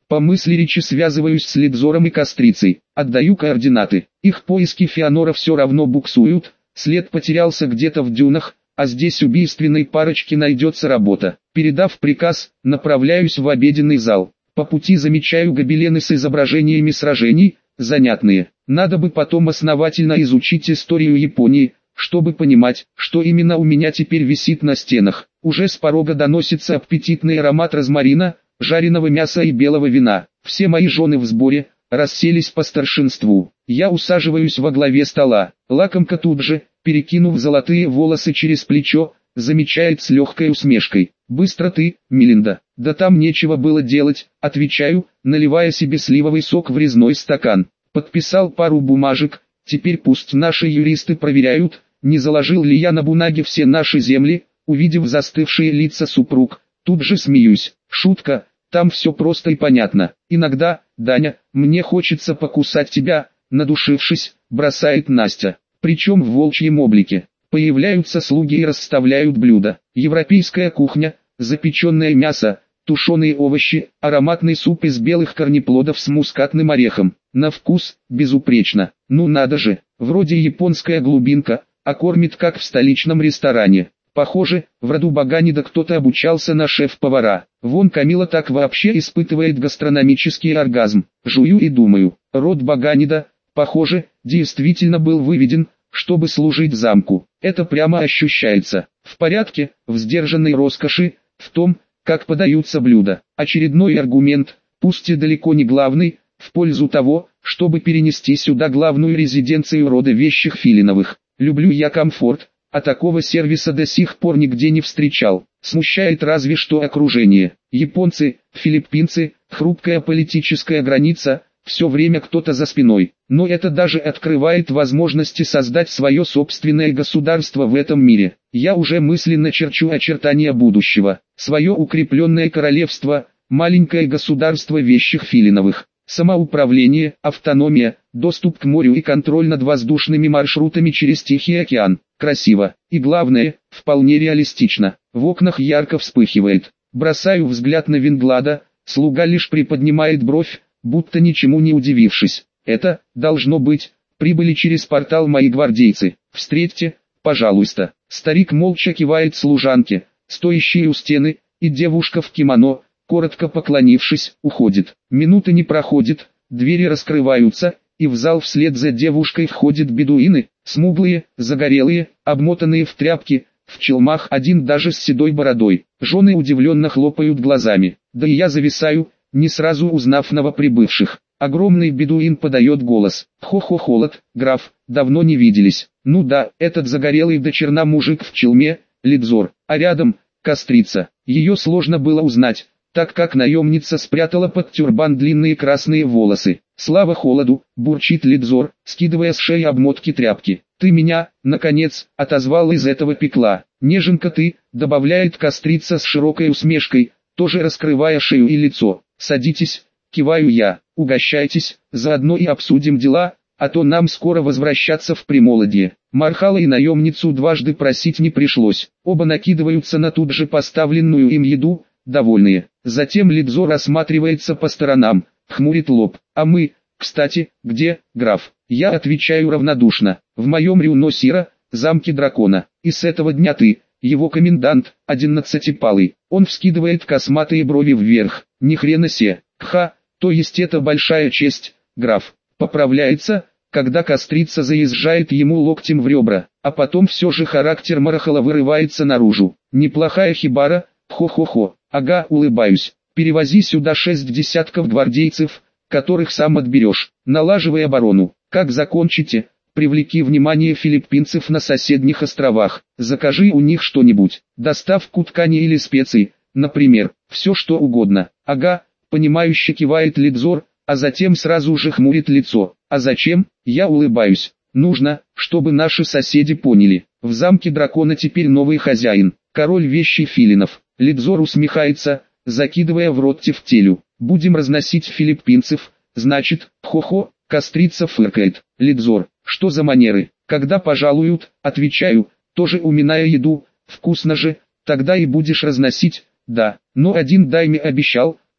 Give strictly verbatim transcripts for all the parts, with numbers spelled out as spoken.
По мысли речи связываюсь с Лидзором и Кострицей, отдаю координаты. Их поиски Феонора все равно буксуют, след потерялся где-то в дюнах, а здесь убийственной парочке найдется работа. Передав приказ, направляюсь в обеденный зал. По пути замечаю гобелены с изображениями сражений, занятные. Надо бы потом основательно изучить историю Японии, чтобы понимать, что именно у меня теперь висит на стенах. Уже с порога доносится аппетитный аромат розмарина, жареного мяса и белого вина. Все мои жены в сборе, расселись по старшинству. Я усаживаюсь во главе стола. Лакомка тут же, перекинув золотые волосы через плечо, замечает с легкой усмешкой: «Быстро ты, Мелинда». «Да там нечего было делать», отвечаю, наливая себе сливовый сок в резной стакан. Подписал пару бумажек, теперь пусть наши юристы проверяют, не заложил ли я на бумаге все наши земли. Увидев застывшие лица супруг, тут же смеюсь. Шутка, там все просто и понятно. Иногда, Даня, мне хочется покусать тебя, надушившись, бросает Настя. Причем в волчьем облике. Появляются слуги и расставляют блюда. Европейская кухня, запеченное мясо, тушеные овощи, ароматный суп из белых корнеплодов с мускатным орехом. На вкус, безупречно. Ну надо же, вроде японская глубинка, а кормит как в столичном ресторане. Похоже, в роду Баганида кто-то обучался на шеф-повара. Вон Камила так вообще испытывает гастрономический оргазм. Жую и думаю, род Баганида, похоже, действительно был выведен, чтобы служить замку. Это прямо ощущается. В порядке, в сдержанной роскоши, в том, как подаются блюда. Очередной аргумент, пусть и далеко не главный, в пользу того, чтобы перенести сюда главную резиденцию рода вещих Филиновых. Люблю я комфорт, а такого сервиса до сих пор нигде не встречал. Смущает разве что окружение. Японцы, филиппинцы, хрупкая политическая граница, все время кто-то за спиной. Но это даже открывает возможности создать свое собственное государство в этом мире. Я уже мысленно черчу очертания будущего. Свое укрепленное королевство, маленькое государство вещих Филиновых. Самоуправление, автономия, доступ к морю и контроль над воздушными маршрутами через Тихий океан. Красиво. И главное, вполне реалистично. В окнах ярко вспыхивает. Бросаю взгляд на Винглада, слуга лишь приподнимает бровь, будто ничему не удивившись. Это, должно быть, прибыли через портал мои гвардейцы. Встретьте, пожалуйста. Старик молча кивает служанке, стоящей у стены, и девушка в кимоно, коротко поклонившись, уходит. Минуты не проходит, двери раскрываются, и в зал вслед за девушкой входят бедуины, смуглые, загорелые, обмотанные в тряпки, в челмах, один даже с седой бородой. Жены удивленно хлопают глазами, да и я зависаю, не сразу узнав новоприбывших. Огромный бедуин подает голос: «Хо-хо, холод, граф, давно не виделись». Ну да, этот загорелый до черна мужик в челме, Лидзор, а рядом, Кострица. Ее сложно было узнать, так как наемница спрятала под тюрбан длинные красные волосы. «Слава холоду», бурчит Лидзор, скидывая с шеи обмотки тряпки. «Ты меня, наконец, отозвал из этого пекла. Неженка ты», добавляет Кострица с широкой усмешкой, тоже раскрывая шею и лицо. «Садитесь», киваю я, «угощайтесь, заодно и обсудим дела, а то нам скоро возвращаться в Примолодье». Мархала и наемницу дважды просить не пришлось, оба накидываются на тут же поставленную им еду, довольные. Затем Лидзор осматривается по сторонам, хмурит лоб. «А мы, кстати, где, граф?» Я отвечаю равнодушно: «В моем Рюно-Сира, замке дракона, и с этого дня ты, его комендант, одиннадцатипалый». Он вскидывает косматые брови вверх. «Ни хрена се, кха, то есть это большая честь, граф». Поправляется, когда Кострица заезжает ему локтем в ребра, а потом все же характер Марахала вырывается наружу. «Неплохая хибара, хо-хо-хо». «Ага», улыбаюсь. «Перевози сюда шесть десятков гвардейцев, которых сам отберешь, налаживай оборону. Как закончите, привлеки внимание филиппинцев на соседних островах, закажи у них что-нибудь, доставку ткани или специй, например, все что угодно». «Ага», понимающе кивает Лидзор, а затем сразу же хмурит лицо. «А зачем?» Я улыбаюсь. «Нужно, чтобы наши соседи поняли, в замке дракона теперь новый хозяин, король вещий Филинов». Лидзор усмехается, закидывая в рот тефтелю. «Будем разносить филиппинцев, значит, хо-хо», Кострица фыркает. «Лидзор, что за манеры? Когда пожалуют?» Отвечаю, тоже уминая еду. «Вкусно же, тогда и будешь разносить». «Да, но один дайме обещал,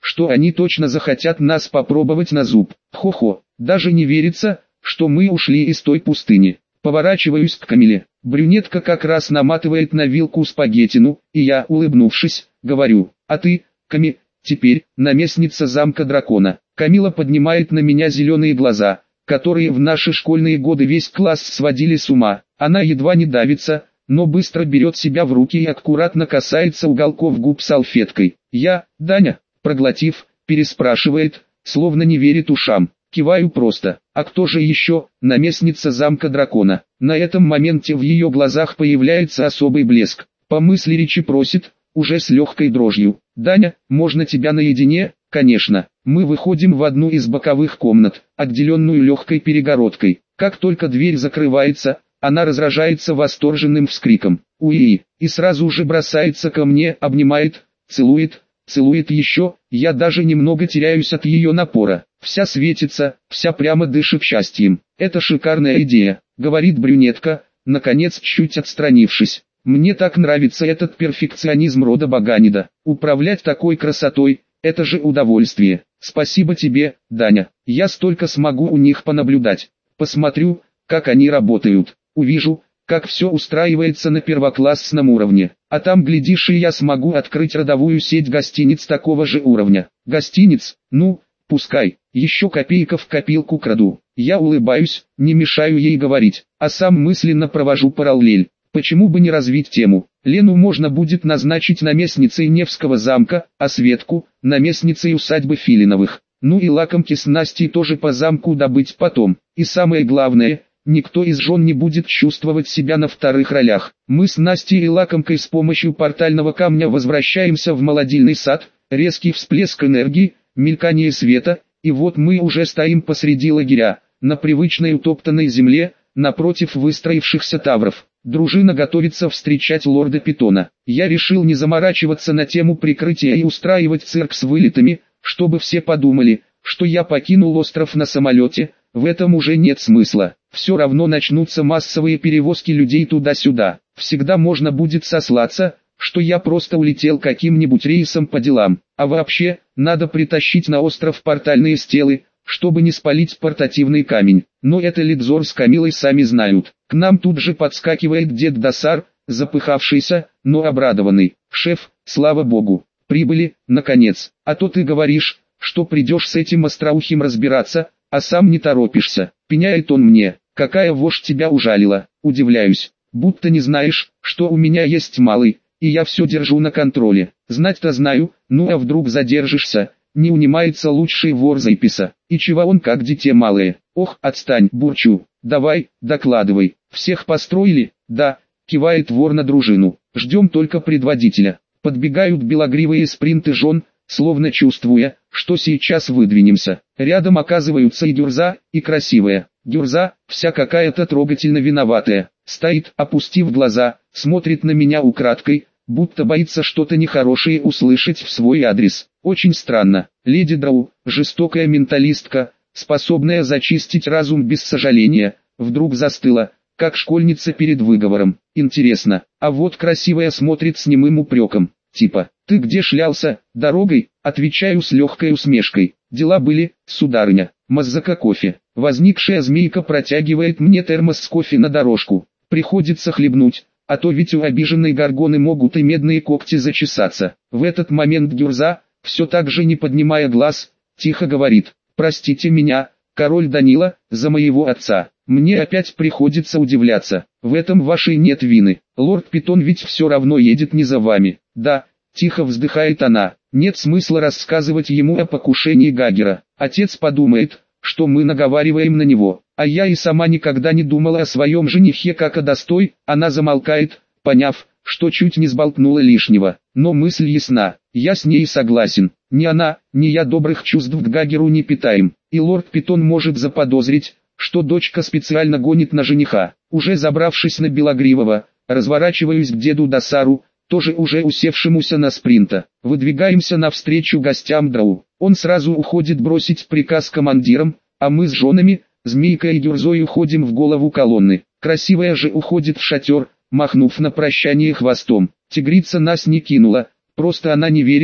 что они точно захотят нас попробовать на зуб. Хо-хо, даже не верится, что мы ушли из той пустыни. Поворачиваюсь к Камиле. Брюнетка как раз наматывает на вилку спагеттину, и я, улыбнувшись, говорю: «А ты, Ками, теперь наместница замка дракона». Камила поднимает на меня зеленые глаза, которые в наши школьные годы весь класс сводили с ума. Она едва не давится, но быстро берет себя в руки и аккуратно касается уголков губ салфеткой. «Я, Даня?» Проглотив, переспрашивает, словно не верит ушам. Киваю просто. «А кто же еще?» «Наместница замка дракона». На этом моменте в ее глазах появляется особый блеск. По мысли речи просит, уже с легкой дрожью: «Даня, можно тебя наедине?» «Конечно». Мы выходим в одну из боковых комнат, отделенную легкой перегородкой. Как только дверь закрывается, она разражается восторженным вскриком: «Уи!» и сразу же бросается ко мне, обнимает, целует, целует еще. Я даже немного теряюсь от ее напора. Вся светится, вся прямо дышит счастьем. «Это шикарная идея», — говорит брюнетка, наконец чуть отстранившись. «Мне так нравится этот перфекционизм рода Баганида. Управлять такой красотой — это же удовольствие. Спасибо тебе, Даня. Я столько смогу у них понаблюдать. Посмотрю, как они работают. Увижу, как все устраивается на первоклассном уровне. А там, глядишь, и я смогу открыть родовую сеть гостиниц такого же уровня». «Гостиниц? Ну, пускай. Еще копейка в копилку краду». Я улыбаюсь, не мешаю ей говорить, а сам мысленно провожу параллель. Почему бы не развить тему? Лену можно будет назначить наместницей Невского замка, а Светку – наместницей усадьбы Филиновых. Ну и лакомки с Настей тоже по замку добыть потом. И самое главное, никто из жен не будет чувствовать себя на вторых ролях. Мы с Настей и лакомкой с помощью портального камня возвращаемся в молодильный сад, резкий всплеск энергии, мелькание света, и вот мы уже стоим посреди лагеря, на привычной утоптанной земле, напротив выстроившихся тавров. Дружина готовится встречать лорда Питона. Я решил не заморачиваться на тему прикрытия и устраивать цирк с вылетами, чтобы все подумали, что я покинул остров на самолете. В этом уже нет смысла. Все равно начнутся массовые перевозки людей туда-сюда. Всегда можно будет сослаться, что я просто улетел каким-нибудь рейсом по делам. А вообще, надо притащить на остров портальные стелы, чтобы не спалить портативный камень. Но это Лидзор с Камилой сами знают. К нам тут же подскакивает дед Досар, запыхавшийся, но обрадованный. «Шеф, слава богу, прибыли, наконец. А то ты говоришь, что придешь с этим остроухим разбираться, а сам не торопишься». Пеняет он мне. «Какая вошь тебя ужалила?» Удивляюсь. «Будто не знаешь, что у меня есть малый, и я все держу на контроле». «Знать-то знаю, ну а вдруг задержишься?» Не унимается лучший вор Зайписа. «И чего он как дитя малое?» «Ох, отстань, бурчу. Давай, докладывай. Всех построили?» «Да», кивает вор на дружину. «Ждем только предводителя». Подбегают белогривые спринты жен, словно чувствуя, что сейчас выдвинемся. Рядом оказываются и Гюрза, и красивая. Гюрза, вся какая-то трогательно виноватая, стоит, опустив глаза, смотрит на меня украдкой, будто боится что-то нехорошее услышать в свой адрес. Очень странно. Леди Драу, жестокая менталистка, способная зачистить разум без сожаления, вдруг застыла, как школьница перед выговором. Интересно, а вот красивая смотрит с немым упреком. Типа: «Ты где шлялся? Дорогой?» Отвечаю с легкой усмешкой. «Дела были, сударыня. Мазака кофе». Возникшая змейка протягивает мне термос с кофе на дорожку. Приходится хлебнуть, а то ведь у обиженной горгоны могут и медные когти зачесаться. В этот момент Гюрза, все так же не поднимая глаз, тихо говорит: «Простите меня, король Данила, за моего отца». Мне опять приходится удивляться. В этом вашей нет вины. Лорд Питон ведь все равно едет не за вами. «Да», тихо вздыхает она, «нет смысла рассказывать ему о покушении Гагера. Отец подумает, что мы наговариваем на него. А я и сама никогда не думала о своем женихе как о достой». Она замолкает, поняв, что чуть не сболтнула лишнего. Но мысль ясна, я с ней согласен. Ни она, ни я добрых чувств к Гагеру не питаем. И лорд Питон может заподозрить, что дочка специально гонит на жениха. Уже забравшись на Белогривого, разворачиваюсь к деду Досару, тоже уже усевшемуся на спринта. Выдвигаемся навстречу гостям Драу. Он сразу уходит бросить приказ командирам, а мы с женами, Змейкой и Гюрзой, уходим в голову колонны. Красивая же уходит в шатер, махнув на прощание хвостом. Тигрица нас не кинула, просто она не верит,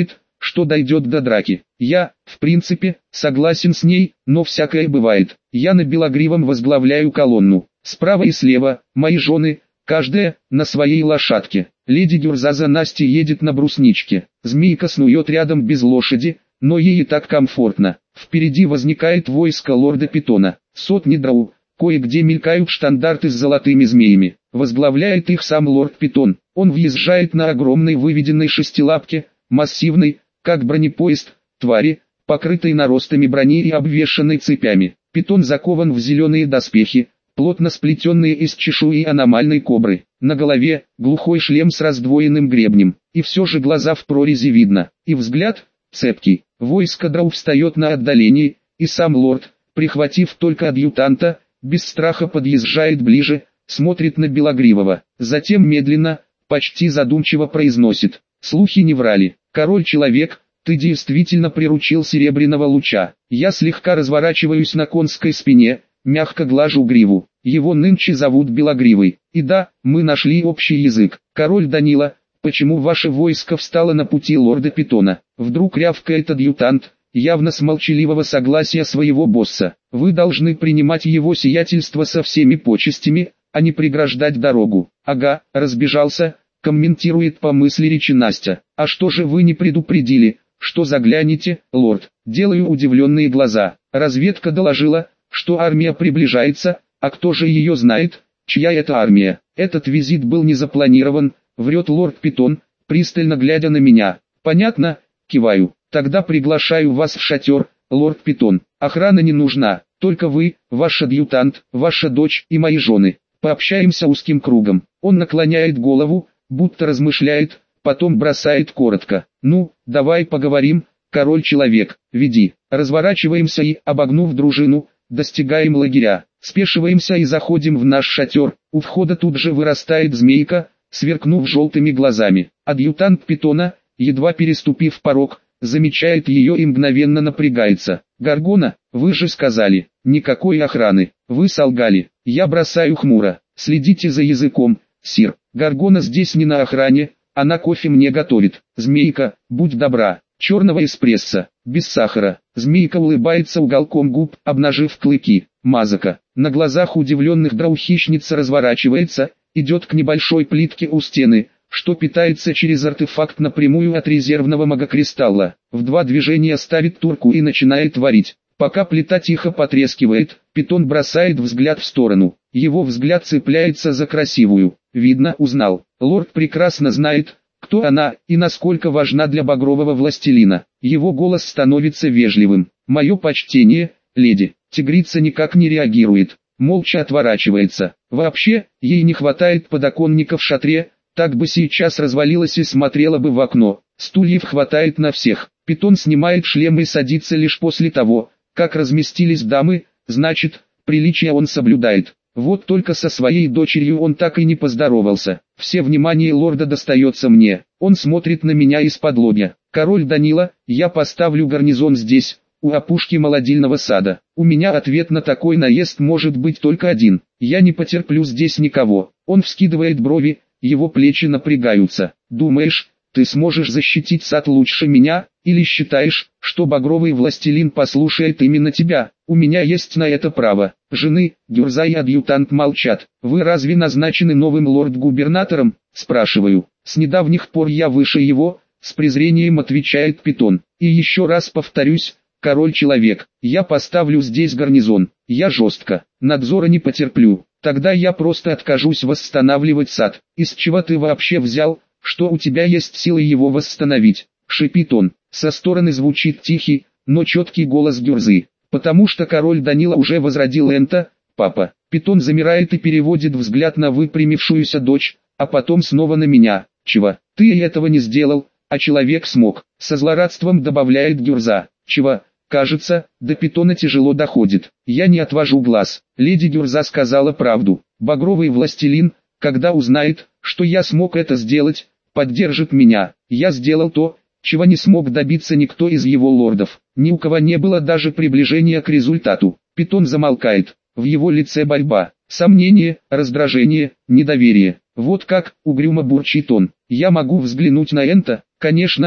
что дойдет до драки. Я, в принципе, согласен с ней, но всякое бывает. Я на Белогривом возглавляю колонну. Справа и слева, мои жены, каждая, на своей лошадке. Леди Гюрза за Настей едет на брусничке. Змейка снует рядом без лошади, но ей и так комфортно. Впереди возникает войско лорда Питона. Сотни драу, кое-где мелькают штандарты с золотыми змеями. Возглавляет их сам лорд Питон. Он въезжает на огромной выведенной шестилапке, массивной, как бронепоезд, твари, покрытой наростами брони и обвешанной цепями. Питон закован в зеленые доспехи, плотно сплетенные из чешуи аномальной кобры. На голове глухой шлем с раздвоенным гребнем, и все же глаза в прорези видно, и взгляд цепкий. Войско драу встает на отдалении, и сам лорд, прихватив только адъютанта, без страха подъезжает ближе, смотрит на Белогривого, затем медленно, почти задумчиво произносит: «Слухи не врали, король-человек, ты действительно приручил Серебряного Луча». Я слегка разворачиваюсь на конской спине, мягко глажу гриву. Его нынче зовут Белогривый. И да, мы нашли общий язык. Король Данила, почему ваше войско встало на пути лорда Питона? Вдруг рявкает адъютант, явно с молчаливого согласия своего босса. Вы должны принимать его сиятельство со всеми почестями, а не преграждать дорогу. Ага, разбежался, комментирует по мысли речи Настя. А что же вы не предупредили, что заглянете, лорд? Делаю удивленные глаза. Разведка доложила, что армия приближается, а кто же ее знает, чья это армия? Этот визит был не запланирован, врет лорд Питон, пристально глядя на меня. Понятно, киваю. Тогда приглашаю вас в шатер, лорд Питон. Охрана не нужна, только вы, ваш адъютант, ваша дочь и мои жены. Пообщаемся узким кругом. Он наклоняет голову, будто размышляет, потом бросает коротко: «Ну, давай поговорим, король-человек, веди». Разворачиваемся и, обогнув дружину, достигаем лагеря. Спешиваемся и заходим в наш шатер. У входа тут же вырастает змейка, сверкнув желтыми глазами. Адъютант Питона, едва переступив порог, замечает ее и мгновенно напрягается. «Гаргона, вы же сказали, никакой охраны, вы солгали». Я бросаю хмуро: «Следите за языком, сир. Гаргона здесь не на охране, она кофе мне готовит». «Змейка, будь добра, черного эспрессо, без сахара». Змейка улыбается уголком губ, обнажив клыки. Мазака. На глазах удивленных драу хищница разворачивается, идет к небольшой плитке у стены, что питается через артефакт напрямую от резервного магокристалла. В два движения ставит турку и начинает варить. Пока плита тихо потрескивает, Питон бросает взгляд в сторону. Его взгляд цепляется за красивую. Видно, узнал. Лорд прекрасно знает, кто она и насколько важна для багрового властелина. Его голос становится вежливым. «Мое почтение, леди». Тигрица никак не реагирует, молча отворачивается. Вообще, ей не хватает подоконника в шатре, так бы сейчас развалилась и смотрела бы в окно. Стульев хватает на всех. Питон снимает шлем и садится лишь после того, как разместились дамы, значит, приличия он соблюдает. Вот только со своей дочерью он так и не поздоровался. Все внимание лорда достается мне. Он смотрит на меня из-под лобья. «Король Данила, я поставлю гарнизон здесь, у опушки молодильного сада. У меня ответ на такой наезд может быть только один. Я не потерплю здесь никого». Он вскидывает брови, его плечи напрягаются. «Думаешь, ты сможешь защитить сад лучше меня, или считаешь, что багровый властелин послушает именно тебя? У меня есть на это право». Жены, Гюрза и адъютант молчат. «Вы разве назначены новым лорд-губернатором?» Спрашиваю. «С недавних пор я выше его», с презрением отвечает Питон. «И еще раз повторюсь, король-человек, я поставлю здесь гарнизон. Я жестко, надзора не потерплю. Тогда я просто откажусь восстанавливать сад». «Из чего ты вообще взял, что у тебя есть силы его восстановить?» Шипит он. Со стороны звучит тихий, но четкий голос Гюрзы. «Потому что король Данила уже возродил Энта, папа». Питон замирает и переводит взгляд на выпрямившуюся дочь, а потом снова на меня. «Чего? Ты и этого не сделал, а человек смог», со злорадством добавляет Гюрза. «Чего?» Кажется, до Питона тяжело доходит. Я не отвожу глаз. Леди Гюрза сказала правду. Багровый властелин, когда узнает, что я смог это сделать, поддержит меня. Я сделал то, чего не смог добиться никто из его лордов. Ни у кого не было даже приближения к результату. Питон замолкает. В его лице борьба, сомнение, раздражение, недоверие. «Вот как», угрюмо бурчит он. «Я могу взглянуть на Энта?» «Конечно»,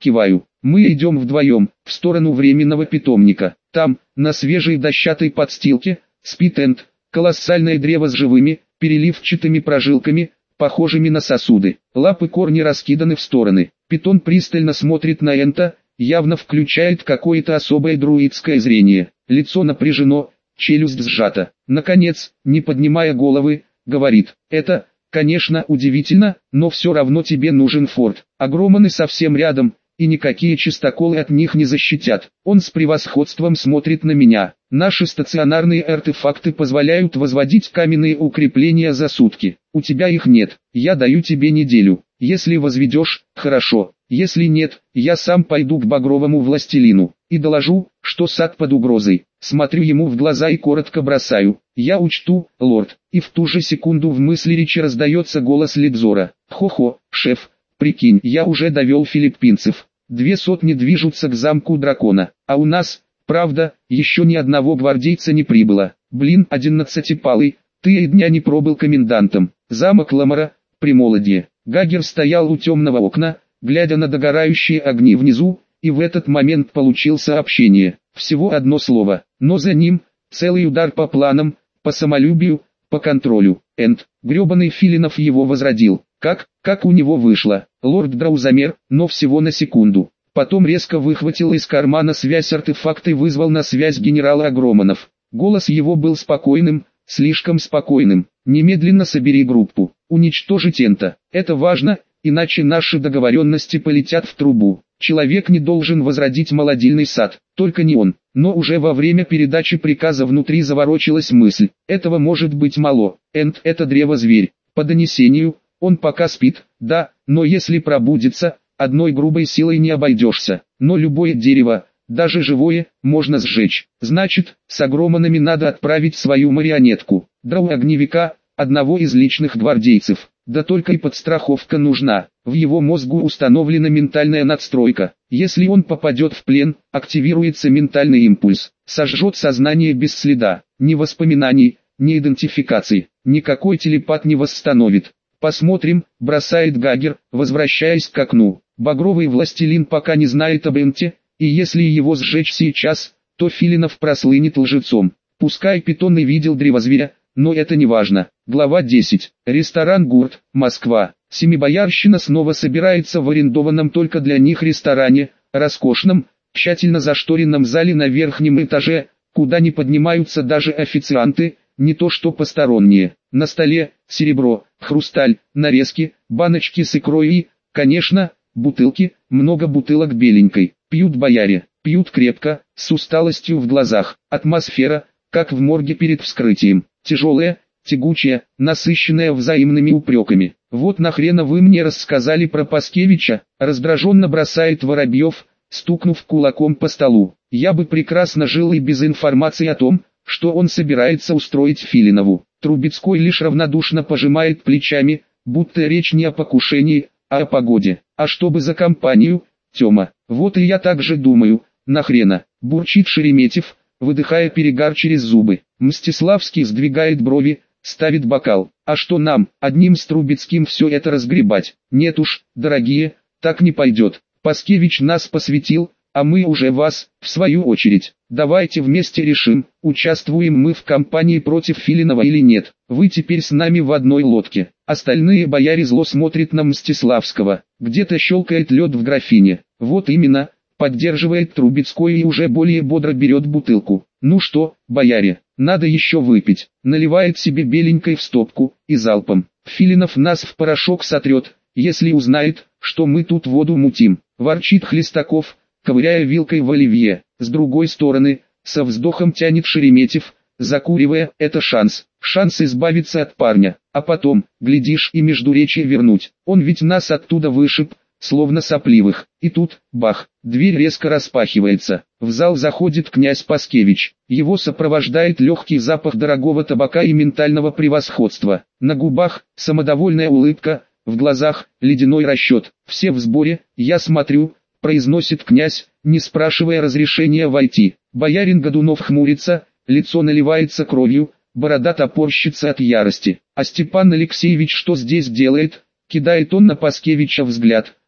Киваю. Мы идем вдвоем, в сторону временного питомника. Там, на свежей дощатой подстилке, спит Энт, колоссальное древо с живыми, переливчатыми прожилками, похожими на сосуды. Лапы корни раскиданы в стороны. Питон пристально смотрит на Энта, явно включает какое-то особое друидское зрение. Лицо напряжено, челюсть сжата. Наконец, не поднимая головы, говорит: «Это, конечно, удивительно, но все равно тебе нужен форт. Агроманы совсем рядом, и никакие чистоколы от них не защитят». Он с превосходством смотрит на меня. Наши стационарные артефакты позволяют возводить каменные укрепления за сутки. У тебя их нет, я даю тебе неделю. Если возведешь, хорошо. Если нет, я сам пойду к багровому властелину и доложу, что сад под угрозой. Смотрю ему в глаза и коротко бросаю: «Я учту, лорд». И в ту же секунду в мысли речи раздается голос Лидзора: «Хо-хо, шеф, прикинь, я уже довел филиппинцев. Две сотни движутся к замку дракона, а у нас, правда, еще ни одного гвардейца не прибыло. Блин, одиннадцатипалый, ты и дня не пробыл комендантом». Замок Ламара, Примолодье. Гагер стоял у темного окна, глядя на догорающие огни внизу, и в этот момент получил сообщение. Всего одно слово, но за ним целый удар по планам, по самолюбию, по контролю. Энд, гребаный Филинов его возродил. Как, как у него вышло? Лорд Драу замер, но всего на секунду. Потом резко выхватил из кармана связь артефакта и вызвал на связь генерала Агроманов. Голос его был спокойным, слишком спокойным. «Немедленно собери группу. Уничтожить Энта. Это важно, иначе наши договоренности полетят в трубу. Человек не должен возродить молодильный сад, только не он». Но уже во время передачи приказа внутри заворочилась мысль: этого может быть мало. Энт — это древо-зверь. По донесению, он пока спит, да, но если пробудится, одной грубой силой не обойдешься. Но любое дерево, даже живое, можно сжечь. Значит, с агроманами надо отправить свою марионетку, Драу-огневика, одного из личных гвардейцев. Да только и подстраховка нужна. В его мозгу установлена ментальная надстройка. Если он попадет в плен, активируется ментальный импульс, сожжет сознание без следа. Ни воспоминаний, ни идентификации, никакой телепат не восстановит. «Посмотрим», — бросает Гагер, возвращаясь к окну. Багровый властелин пока не знает об Энте, и если его сжечь сейчас, то Филинов прослынет лжецом. Пускай Питон и видел древозверя, но это не важно. Глава десять. Ресторан «Гурт», Москва. Семибоярщина снова собирается в арендованном только для них ресторане, роскошном, тщательно зашторенном зале на верхнем этаже, куда не поднимаются даже официанты, не то что посторонние. На столе серебро, хрусталь, нарезки, баночки с икрой и, конечно, бутылки, много бутылок беленькой. Пьют бояре, пьют крепко, с усталостью в глазах. Атмосфера, как в морге перед вскрытием, тяжелая, тягучая, насыщенная взаимными упреками. «Вот нахрена вы мне рассказали про Паскевича?» — раздраженно бросает Воробьев, стукнув кулаком по столу. «Я бы прекрасно жил и без информации о том, что он собирается устроить Филинову». Трубецкой лишь равнодушно пожимает плечами, будто речь не о покушении, а о погоде. «А чтобы за компанию, Тёма?» «Вот и я так же думаю, нахрена?» — бурчит Шереметьев, выдыхая перегар через зубы. Мстиславский сдвигает брови, ставит бокал. «А что нам, одним с Трубецким все это разгребать? Нет уж, дорогие, так не пойдет. Паскевич нас посвятил, а мы уже вас, в свою очередь. Давайте вместе решим, участвуем мы в кампании против Филинова или нет. Вы теперь с нами в одной лодке». Остальные бояре зло смотрят на Мстиславского. Где-то щелкает лед в графине. «Вот именно», поддерживает Трубецкой и уже более бодро берет бутылку. «Ну что, бояре, надо еще выпить». Наливает себе беленькой в стопку, и залпом. «Филинов нас в порошок сотрет, если узнает, что мы тут воду мутим», ворчит Хлестаков, ковыряя вилкой в оливье. С другой стороны, со вздохом тянет Шереметьев, закуривая: «Это шанс, шанс избавиться от парня, а потом, глядишь, и междуречие вернуть. Он ведь нас оттуда вышиб, словно сопливых». И тут, бах, дверь резко распахивается. В зал заходит князь Паскевич. Его сопровождает легкий запах дорогого табака и ментального превосходства. На губах самодовольная улыбка, в глазах ледяной расчет. «Все в сборе, я смотрю», произносит князь, не спрашивая разрешения войти. Боярин Годунов хмурится, лицо наливается кровью, борода топорщится от ярости. «А Степан Алексеевич что здесь делает?» Кидает он на Паскевича взгляд,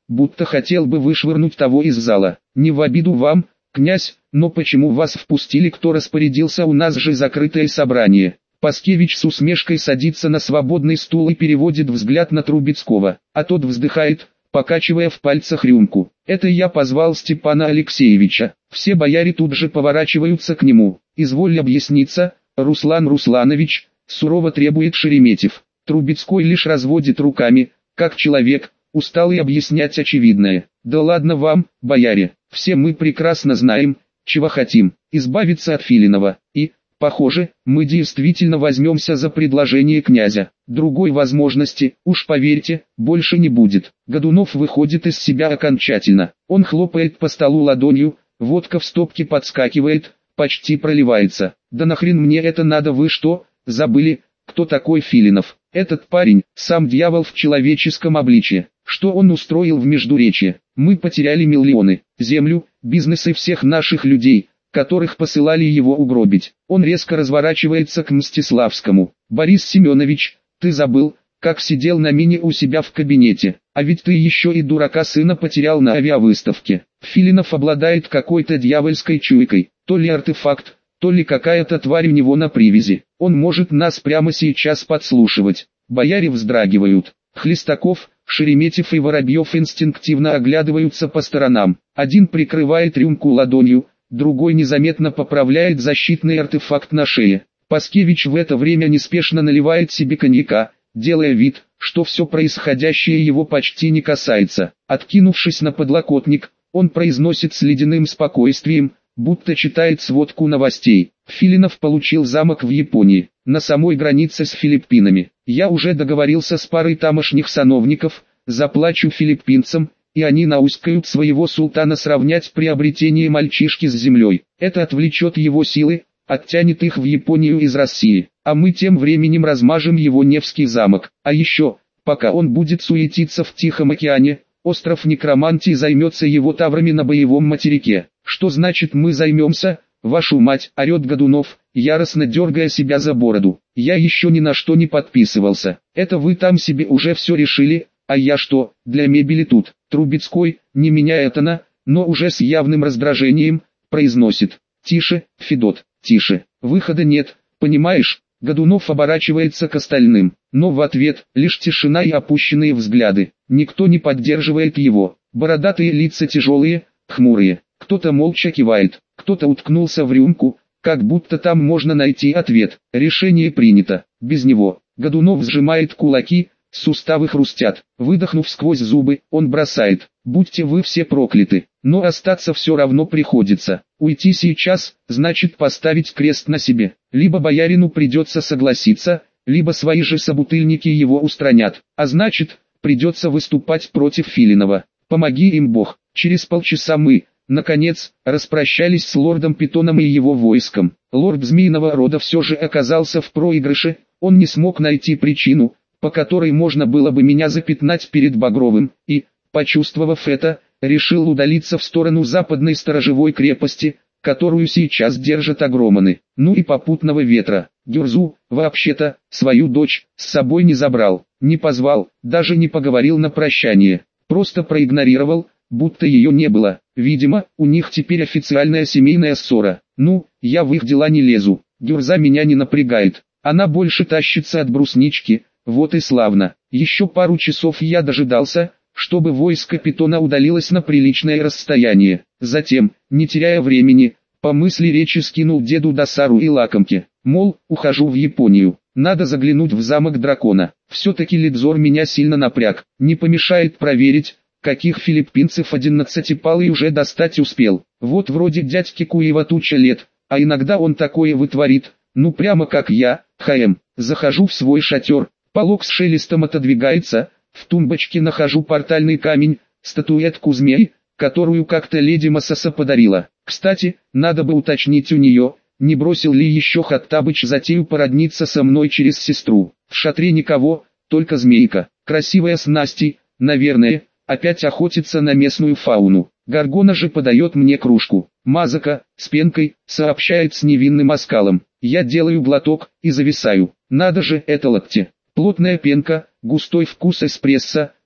будто хотел бы вышвырнуть того из зала. Не в обиду вам, князь, но почему вас впустили, кто распорядился, у нас же закрытое собрание. Паскевич с усмешкой садится на свободный стул и переводит взгляд на Трубецкого, а тот вздыхает, покачивая в пальцах рюмку. Это я позвал Степана Алексеевича. Все бояре тут же поворачиваются к нему. Изволь объясниться, Руслан Русланович, сурово требует Шереметьев. Трубецкой лишь разводит руками, как человек, усталый объяснять очевидное. Да ладно вам, бояре, все мы прекрасно знаем, чего хотим, избавиться от Филинова. И, похоже, мы действительно возьмемся за предложение князя. Другой возможности, уж поверьте, больше не будет. Годунов выходит из себя окончательно. Он хлопает по столу ладонью, водка в стопке подскакивает, почти проливается. Да нахрен мне это надо, вы что, забыли, кто такой Филинов? Этот парень, сам дьявол в человеческом обличье. Что он устроил в Междуречье? Мы потеряли миллионы, землю, бизнесы всех наших людей, которых посылали его угробить. Он резко разворачивается к Мстиславскому. Борис Семенович, ты забыл, как сидел на мине у себя в кабинете, а ведь ты еще и дурака сына потерял на авиавыставке. Филинов обладает какой-то дьявольской чуйкой, то ли артефакт, то ли какая-то тварь у него на привязи. Он может нас прямо сейчас подслушивать. Бояре вздрагивают. Хлестаков, Шереметьев и Воробьев инстинктивно оглядываются по сторонам. Один прикрывает рюмку ладонью, другой незаметно поправляет защитный артефакт на шее. Паскевич в это время неспешно наливает себе коньяка, делая вид, что все происходящее его почти не касается. Откинувшись на подлокотник, он произносит с ледяным спокойствием, будто читает сводку новостей. Филинов получил замок в Японии, на самой границе с Филиппинами. Я уже договорился с парой тамошних сановников, заплачу филиппинцам, и они науськают своего султана сравнять приобретение мальчишки с землей. Это отвлечет его силы, оттянет их в Японию из России, а мы тем временем размажем его Невский замок. А еще, пока он будет суетиться в Тихом океане, остров Некромантии займется его таврами на боевом материке. Что значит мы займемся? Вашу мать, орет Годунов, яростно дергая себя за бороду. Я еще ни на что не подписывался. Это вы там себе уже все решили, а я что, для мебели тут? Трубецкой, не меняя тона, но уже с явным раздражением, произносит. Тише, Федот, тише, выхода нет, понимаешь? Годунов оборачивается к остальным, но в ответ лишь тишина и опущенные взгляды. Никто не поддерживает его. Бородатые лица тяжелые, хмурые. Кто-то молча кивает, кто-то уткнулся в рюмку, как будто там можно найти ответ. Решение принято. Без него. Годунов сжимает кулаки, суставы хрустят. Выдохнув сквозь зубы, он бросает. Будьте вы все прокляты. Но остаться все равно приходится. Уйти сейчас, значит поставить крест на себе. Либо боярину придется согласиться, либо свои же собутыльники его устранят. А значит, придется выступать против Филинова. Помоги им Бог. Через полчаса мы... Наконец, распрощались с лордом Питоном и его войском. Лорд Змеиного рода все же оказался в проигрыше, он не смог найти причину, по которой можно было бы меня запятнать перед Багровым, и, почувствовав это, решил удалиться в сторону западной сторожевой крепости, которую сейчас держат огроманы. Ну и попутного ветра. Гюрзу, вообще-то, свою дочь, с собой не забрал, не позвал, даже не поговорил на прощание, просто проигнорировал, будто ее не было. Видимо, у них теперь официальная семейная ссора. Ну, я в их дела не лезу. Гюрза меня не напрягает. Она больше тащится от бруснички. Вот и славно. Еще пару часов я дожидался, чтобы войско Питона удалилось на приличное расстояние. Затем, не теряя времени, по мысли речи скинул деду Досару и лакомке. Мол, ухожу в Японию. Надо заглянуть в замок дракона. Все-таки Лидзор меня сильно напряг. Не помешает проверить, каких филиппинцев одиннадцатипалый уже достать успел. Вот вроде дядьки Куева туча лет, а иногда он такое вытворит, ну прямо как я, ХМ. Захожу в свой шатер, полог с шелестом отодвигается, в тумбочке нахожу портальный камень, статуэтку змей, которую как-то леди Масаса подарила. Кстати, надо бы уточнить у нее, не бросил ли еще Хаттабыч затею породниться со мной через сестру. В шатре никого, только змейка, красивая с Настей, наверное. Опять охотится на местную фауну. Гаргона же подает мне кружку. Мазака, с пенкой, сообщает с невинным оскалом. Я делаю глоток и зависаю. Надо же, это латте. Плотная пенка, густой вкус эспрессо,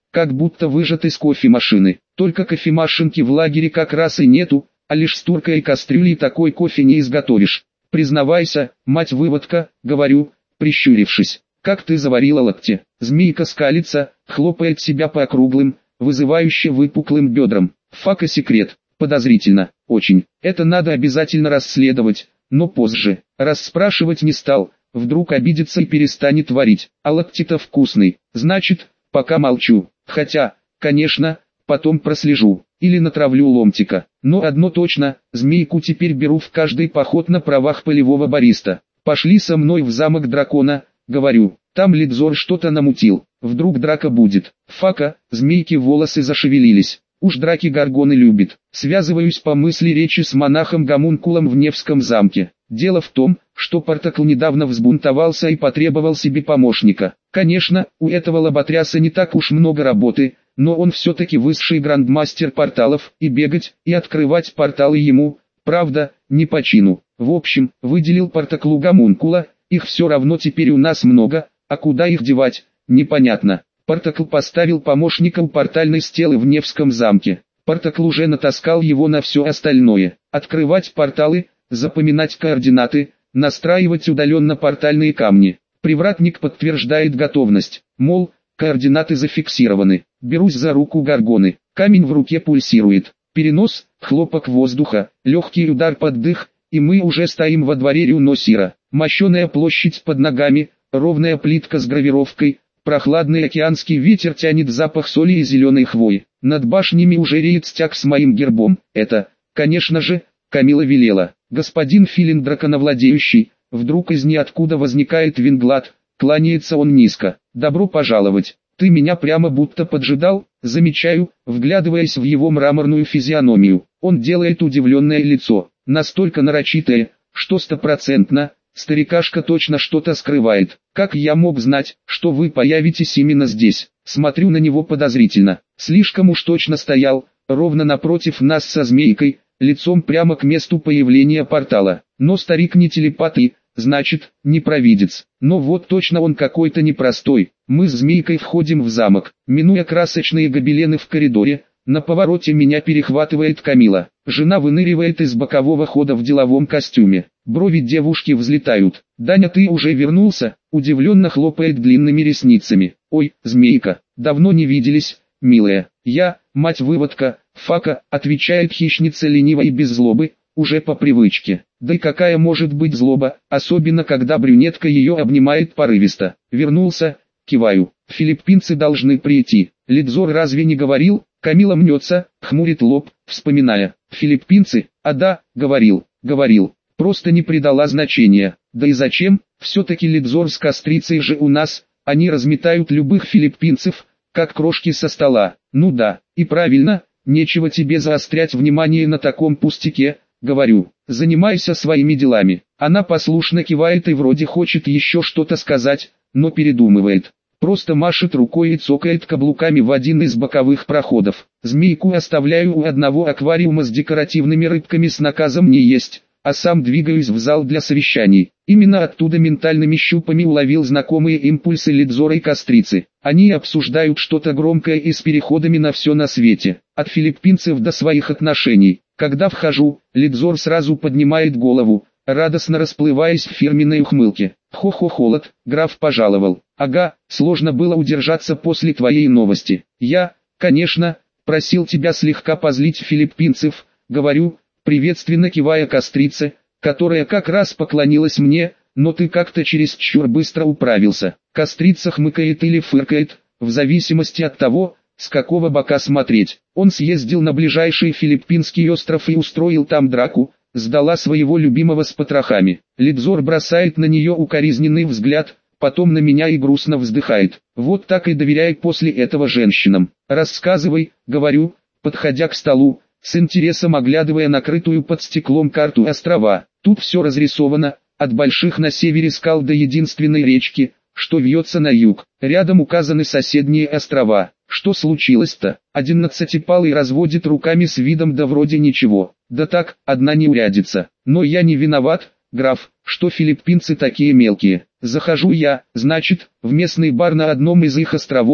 как будто выжат из кофемашины. Только кофемашинки в лагере как раз и нету, а лишь с туркой и кастрюлей такой кофе не изготовишь. Признавайся, мать-выводка, говорю, прищурившись, как ты заварила локти. Змейка скалится, хлопает себя по округлым, вызывающе выпуклым бедрам. Фака секрет, подозрительно, очень. Это надо обязательно расследовать, но позже. Расспрашивать не стал, вдруг обидится и перестанет варить. А локти-то вкусный, значит, пока молчу. Хотя, конечно, потом прослежу, или натравлю ломтика. Но одно точно, змейку теперь беру в каждый поход на правах полевого бариста. Пошли со мной в замок дракона, говорю, там Лидзор что-то намутил, вдруг драка будет. Фака, змейки волосы зашевелились. Уж драки Горгоны любит. Связываюсь по мысли речи с монахом-гомункулом в Невском замке. Дело в том, что Партакл недавно взбунтовался и потребовал себе помощника. Конечно, у этого лоботряса не так уж много работы, но он все-таки высший грандмастер порталов, и бегать, и открывать порталы ему, правда, не по чину. В общем, выделил Партаклу гомункула, их все равно теперь у нас много, а куда их девать, непонятно. Партакл поставил помощника у портальной стелы в Невском замке. Партакл уже натаскал его на все остальное. Открывать порталы, запоминать координаты, настраивать удаленно портальные камни. Привратник подтверждает готовность, мол, координаты зафиксированы. Берусь за руку Горгоны, камень в руке пульсирует. Перенос, хлопок воздуха, легкий удар под дых, и мы уже стоим во дворе Рюносира. Мощеная площадь под ногами, ровная плитка с гравировкой, прохладный океанский ветер тянет запах соли и зеленой хвои. Над башнями уже реет стяг с моим гербом. Это, конечно же, Камила велела. Господин Филин драконовладеющий, вдруг из ниоткуда возникает Винглад, кланяется он низко. Добро пожаловать. Ты меня прямо будто поджидал, замечаю, вглядываясь в его мраморную физиономию. Он делает удивленное лицо, настолько нарочитое, что стопроцентно, старикашка точно что-то скрывает. Как я мог знать, что вы появитесь именно здесь? Смотрю на него подозрительно. Слишком уж точно стоял, ровно напротив нас со змейкой, лицом прямо к месту появления портала. Но старик не телепат и, значит, не провидец. Но вот точно он какой-то непростой. Мы с змейкой входим в замок, минуя красочные гобелены в коридоре. На повороте меня перехватывает Камила. Жена выныривает из бокового хода в деловом костюме. Брови девушки взлетают. «Даня, ты уже вернулся?» Удивленно хлопает длинными ресницами. «Ой, змейка, давно не виделись, милая». «Я, мать-выводка, Фака», отвечает хищница лениво и без злобы, уже по привычке. Да и какая может быть злоба, особенно когда брюнетка ее обнимает порывисто. «Вернулся», киваю. «Филиппинцы должны прийти. Лидзор разве не говорил?» Камила мнется, хмурит лоб, вспоминая. «Филиппинцы? А да, говорил, говорил. Просто не придала значения. Да и зачем? Все-таки Лидзор с кострицей же у нас, они разметают любых филиппинцев, как крошки со стола. Ну да, и правильно, нечего тебе заострять внимание на таком пустяке, говорю. Занимайся своими делами». Она послушно кивает и вроде хочет еще что-то сказать, но передумывает. Просто машет рукой и цокает каблуками в один из боковых проходов. Змейку оставляю у одного аквариума с декоративными рыбками с наказом не есть, а сам двигаюсь в зал для совещаний. Именно оттуда ментальными щупами уловил знакомые импульсы Лидзора и кострицы. Они обсуждают что-то громкое и с переходами на все на свете, от филиппинцев до своих отношений. Когда вхожу, Лидзор сразу поднимает голову, радостно расплываясь в фирменной ухмылке. «Хо-хо, холод, граф пожаловал. Ага, сложно было удержаться после твоей новости. Я, конечно, просил тебя слегка позлить филиппинцев», говорю, приветственно кивая кострице, которая как раз поклонилась мне, «но ты как-то чересчур быстро управился». Кострица хмыкает или фыркает, в зависимости от того, с какого бока смотреть. Он съездил на ближайший филиппинский остров и устроил там драку, сдала своего любимого с потрохами. Лидзор бросает на нее укоризненный взгляд, потом на меня и грустно вздыхает. Вот так и доверяй после этого женщинам. «Рассказывай», говорю, подходя к столу, с интересом оглядывая накрытую под стеклом карту острова. Тут все разрисовано, от больших на севере скал до единственной речки, что вьется на юг. Рядом указаны соседние острова. Что случилось-то? Одиннадцатипалый разводит руками с видом да вроде ничего. Да так, одна неурядица. Но я не виноват, граф, что филиппинцы такие мелкие. Захожу я, значит, в местный бар на одном из их островов,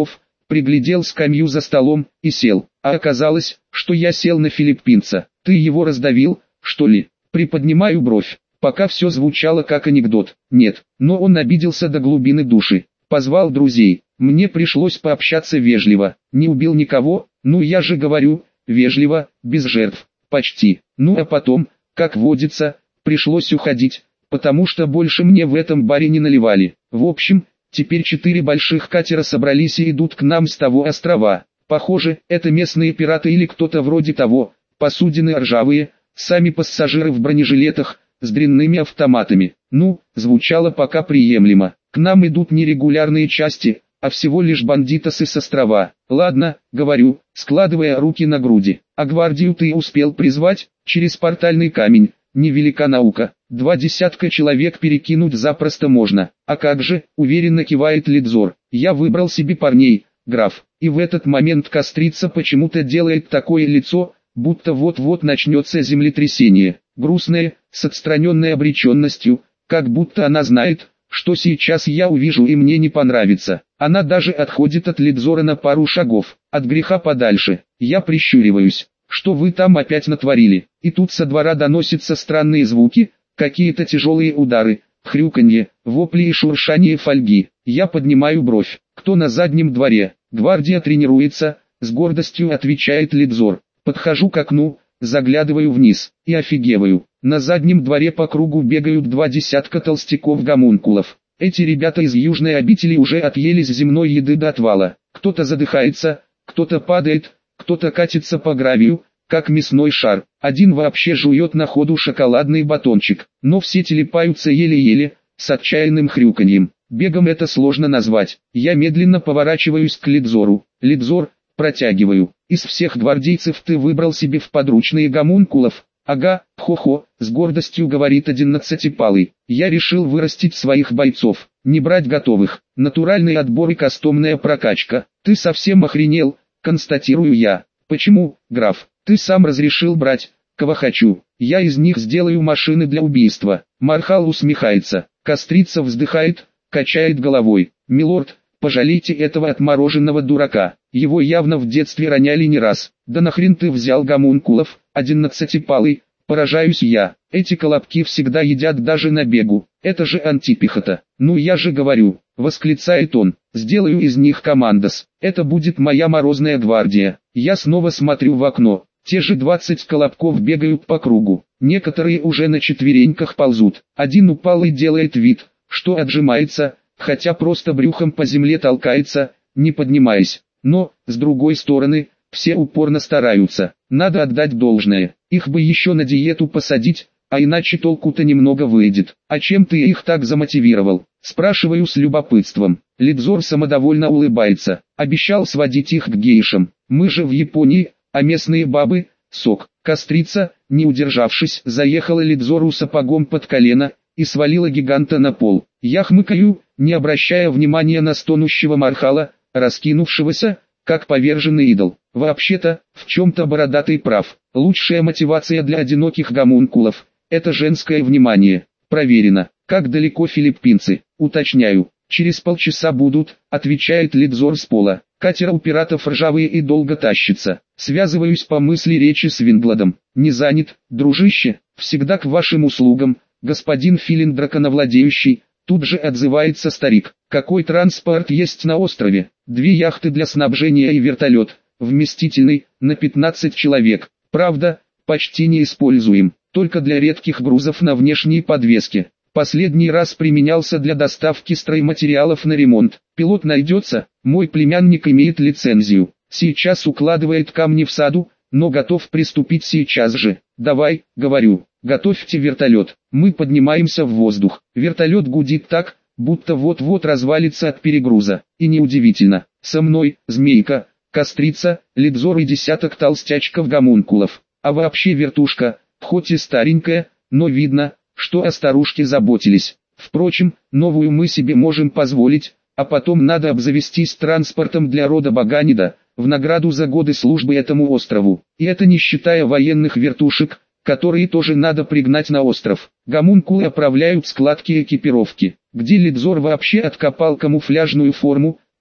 приглядел скамью за столом и сел. А оказалось, что я сел на филиппинца. Ты его раздавил, что ли? Приподнимаю бровь. Пока все звучало как анекдот. Нет, но он обиделся до глубины души. Позвал друзей. Мне пришлось пообщаться вежливо. Не убил никого, ну я же говорю, вежливо, без жертв. Почти. Ну а потом, как водится, пришлось уходить, потому что больше мне в этом баре не наливали. В общем, теперь четыре больших катера собрались и идут к нам с того острова. Похоже, это местные пираты или кто-то вроде того. Посудины ржавые, сами пассажиры в бронежилетах, с дрянными автоматами. Ну, звучало пока приемлемо. К нам идут не регулярные части, а всего лишь бандитосы с острова. Ладно, говорю, складывая руки на груди. А гвардию ты успел призвать? Через портальный камень. Невелика наука. Два десятка человек перекинуть запросто можно. А как же, уверенно кивает Лидзор. Я выбрал себе парней, граф. И в этот момент кострица почему-то делает такое лицо, будто вот-вот начнется землетрясение. Грустное, с отстраненной обреченностью, как будто она знает, что сейчас я увижу и мне не понравится. Она даже отходит от Лидзора на пару шагов, от греха подальше. Я прищуриваюсь. Что вы там опять натворили? И тут со двора доносятся странные звуки, какие-то тяжелые удары, хрюканье, вопли и шуршание фольги. Я поднимаю бровь. Кто на заднем дворе? Гвардия тренируется, с гордостью отвечает Лидзор. Подхожу к окну, заглядываю вниз, и офигеваю. На заднем дворе по кругу бегают два десятка толстяков-гомункулов. Эти ребята из южной обители уже отъелись земной еды до отвала. Кто-то задыхается, кто-то падает, кто-то катится по гравию, как мясной шар. Один вообще жует на ходу шоколадный батончик. Но все телепаются еле-еле, с отчаянным хрюканьем. Бегом это сложно назвать. Я медленно поворачиваюсь к Лидзору. Лидзор, протягиваю. Из всех гвардейцев ты выбрал себе в подручные гомункулов? Ага, хо-хо, с гордостью говорит одиннадцатипалый. Я решил вырастить своих бойцов, не брать готовых. Натуральный отбор и кастомная прокачка. Ты совсем охренел, констатирую я. Почему, граф? Ты сам разрешил брать, кого хочу. Я из них сделаю машины для убийства. Мархал усмехается. Кострица вздыхает, качает головой. Милорд, пожалейте этого отмороженного дурака. Его явно в детстве роняли не раз. Да нахрен ты взял гомункулов, одиннадцатипалый? Поражаюсь я. Эти колобки всегда едят даже на бегу. Это же антипехота. Ну я же говорю, восклицает он. Сделаю из них командос. Это будет моя морозная гвардия. Я снова смотрю в окно. Те же двадцать колобков бегают по кругу. Некоторые уже на четвереньках ползут. Один упалый делает вид, что отжимается, хотя просто брюхом по земле толкается, не поднимаясь. Но, с другой стороны, все упорно стараются. Надо отдать должное. Их бы еще на диету посадить, а иначе толку-то немного выйдет. А чем ты их так замотивировал? Спрашиваю с любопытством. Лидзор самодовольно улыбается. Обещал сводить их к гейшам. Мы же в Японии, а местные бабы – сок. Кострица, не удержавшись, заехала Лидзору сапогом под колено и свалила гиганта на пол. Я хмыкаю, не обращая внимания на стонущего Мархала, раскинувшегося, как поверженный идол. Вообще-то, в чем-то бородатый прав. Лучшая мотивация для одиноких гомункулов – это женское внимание. Проверено. Как далеко филиппинцы? Уточняю. Через полчаса будут, отвечает Лидзор с пола. Катер у пиратов ржавые и долго тащится. Связываюсь по мысли речи с Вингладом. Не занят, дружище, всегда к вашим услугам, господин Филин драконовладеющий. Тут же отзывается старик. Какой транспорт есть на острове? Две яхты для снабжения и вертолет, вместительный, на пятнадцать человек. Правда, почти не используем, только для редких грузов на внешней подвеске. Последний раз применялся для доставки стройматериалов на ремонт. Пилот найдется, мой племянник имеет лицензию. Сейчас укладывает камни в саду, но готов приступить сейчас же. Давай, говорю, готовьте вертолет. Мы поднимаемся в воздух. Вертолет гудит так, будто вот-вот развалится от перегруза. И неудивительно. Со мной, змейка, кострица, Лидзор и десяток толстячков-гомункулов. А вообще вертушка, хоть и старенькая, но видно, что о старушке заботились. Впрочем, новую мы себе можем позволить, а потом надо обзавестись транспортом для рода Баганида, в награду за годы службы этому острову. И это не считая военных вертушек, которые тоже надо пригнать на остров. Гомункулы оправляют складки экипировки. Где Лидзор вообще откопал камуфляжную форму,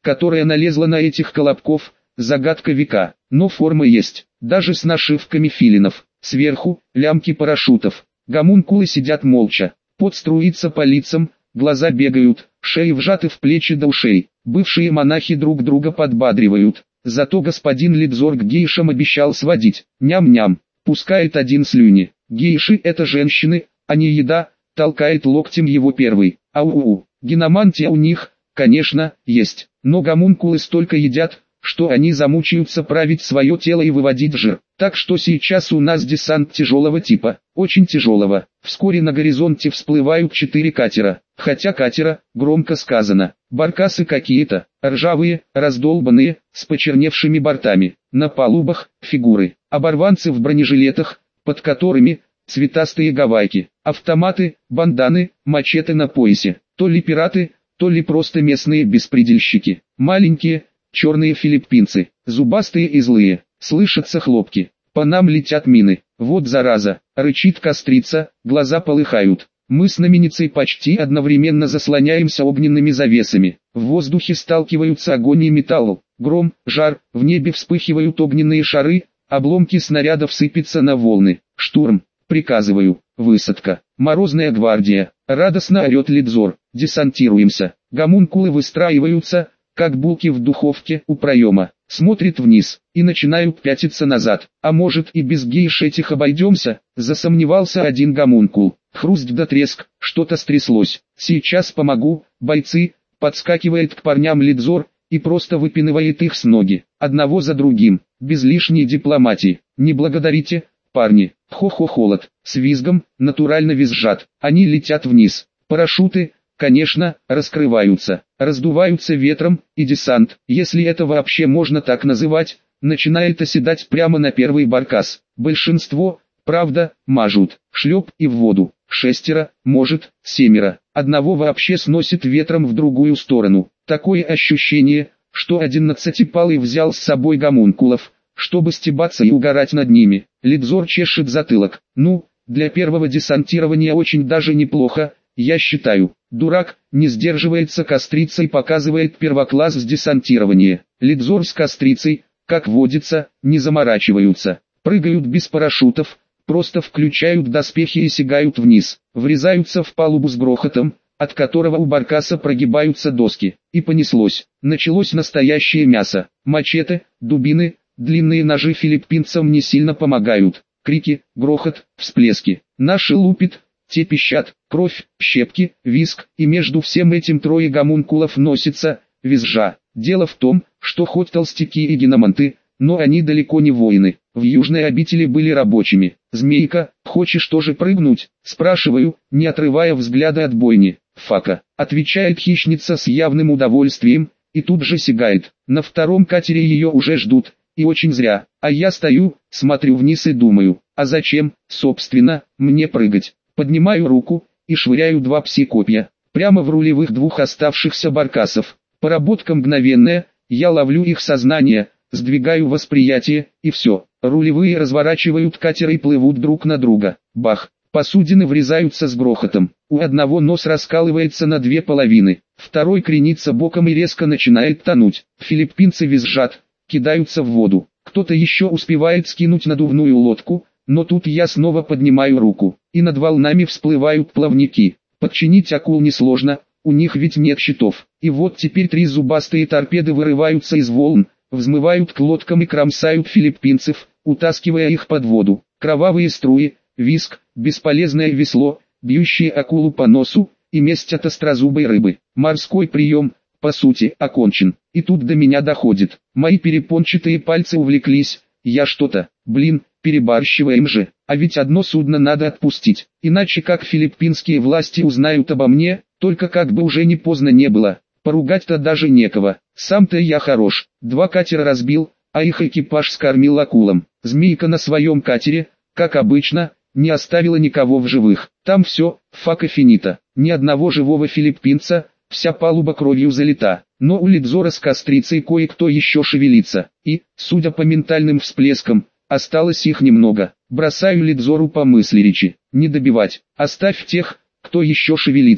которая налезла на этих колобков, загадка века. Но форма есть, даже с нашивками филинов. Сверху лямки парашютов. Гомункулы сидят молча. Пот струится по лицам, глаза бегают, шеи вжаты в плечи до ушей. Бывшие монахи друг друга подбадривают. Зато господин Лидзор к гейшам обещал сводить. Ням-ням, пускает один слюни. Гейши — это женщины, а не еда, толкает локтем его первый. Ау-у, геномантия у них, конечно, есть. Но гомункулы столько едят, что они замучаются править свое тело и выводить жир. Так что сейчас у нас десант тяжелого типа, очень тяжелого. Вскоре на горизонте всплывают четыре катера. Хотя катера, громко сказано. Баркасы какие-то, ржавые, раздолбанные, с почерневшими бортами. На палубах фигуры, оборванцы в бронежилетах, под которыми цветастые гавайки, автоматы, банданы, мачете на поясе. То ли пираты, то ли просто местные беспредельщики. Маленькие, черные филиппинцы, зубастые и злые. Слышатся хлопки. По нам летят мины. Вот зараза, рычит кострица, глаза полыхают. Мы с знаменицей почти одновременно заслоняемся огненными завесами. В воздухе сталкиваются огонь и металл. Гром, жар, в небе вспыхивают огненные шары, обломки снарядов сыпятся на волны. Штурм, приказываю, высадка. Морозная гвардия, радостно орет Лидзор. Десантируемся. Гомункулы выстраиваются, как булки в духовке у проема. Смотрят вниз и начинают пятиться назад. А может и без гейш этих обойдемся? Засомневался один гомункул. Хруст да треск, что-то стряслось. Сейчас помогу, бойцы, подскакивает к парням Лидзор и просто выпинывает их с ноги, одного за другим, без лишней дипломатии. Не благодарите, парни. Хо-хо холод, с визгом, натурально визжат. Они летят вниз. Парашюты, конечно, раскрываются, раздуваются ветром, и десант, если это вообще можно так называть, начинает оседать прямо на первый баркас. Большинство, правда, мажут, шлеп и в воду. Шестеро, может, семеро. Одного вообще сносит ветром в другую сторону. Такое ощущение, что одиннадцатипалый взял с собой гомункулов, чтобы стебаться и угорать над ними. Лидзор чешет затылок. Ну, для первого десантирования очень даже неплохо, я считаю. Дурак, не сдерживается кострица и показывает первокласс с десантирования. Лидзор с кострицей, как водится, не заморачиваются. Прыгают без парашютов, просто включают доспехи и сигают вниз. Врезаются в палубу с грохотом, от которого у баркаса прогибаются доски. И понеслось. Началось настоящее мясо. Мачете, дубины, длинные ножи филиппинцам не сильно помогают. Крики, грохот, всплески. Наши лупит, те пищат, кровь, щепки, визг, и между всем этим трое гомункулов носятся, визжа. Дело в том, что хоть толстяки и геноманты, но они далеко не воины. В южной обители были рабочими. «Змейка, хочешь тоже прыгнуть?» Спрашиваю, не отрывая взгляда от бойни. «Фака», отвечает хищница с явным удовольствием, и тут же сигает. На втором катере ее уже ждут, и очень зря. А я стою, смотрю вниз и думаю, а зачем, собственно, мне прыгать? Поднимаю руку и швыряю два пси-копья, прямо в рулевых двух оставшихся баркасов. Поработка мгновенная, я ловлю их сознание, сдвигаю восприятие, и все. Рулевые разворачивают катер и плывут друг на друга. Бах! Посудины врезаются с грохотом. У одного нос раскалывается на две половины, второй кренится боком и резко начинает тонуть. Филиппинцы визжат, кидаются в воду. Кто-то еще успевает скинуть надувную лодку, но тут я снова поднимаю руку, и над волнами всплывают плавники. Подчинить акул несложно, у них ведь нет щитов. И вот теперь три зубастые торпеды вырываются из волн, взмывают к лодкам и кромсают филиппинцев, утаскивая их под воду. Кровавые струи, визг, бесполезное весло, бьющие акулу по носу, и месть от острозубой рыбы. Морской прием, по сути, окончен. И тут до меня доходит. Мои перепончатые пальцы увлеклись. Я что-то, блин, перебарщиваем же. А ведь одно судно надо отпустить. Иначе как филиппинские власти узнают обо мне, только как бы уже не поздно не было. Поругать-то даже некого. Сам-то я хорош. Два катера разбил, а их экипаж скормил акулам. Змейка на своем катере, как обычно, не оставила никого в живых. Там все, фака финита. Ни одного живого филиппинца, вся палуба кровью залита. Но у Лидзора с кострицей кое-кто еще шевелится. И, судя по ментальным всплескам, осталось их немного. Бросаю Лидзору по мысли речи. Не добивать. Оставь тех, кто еще шевелится.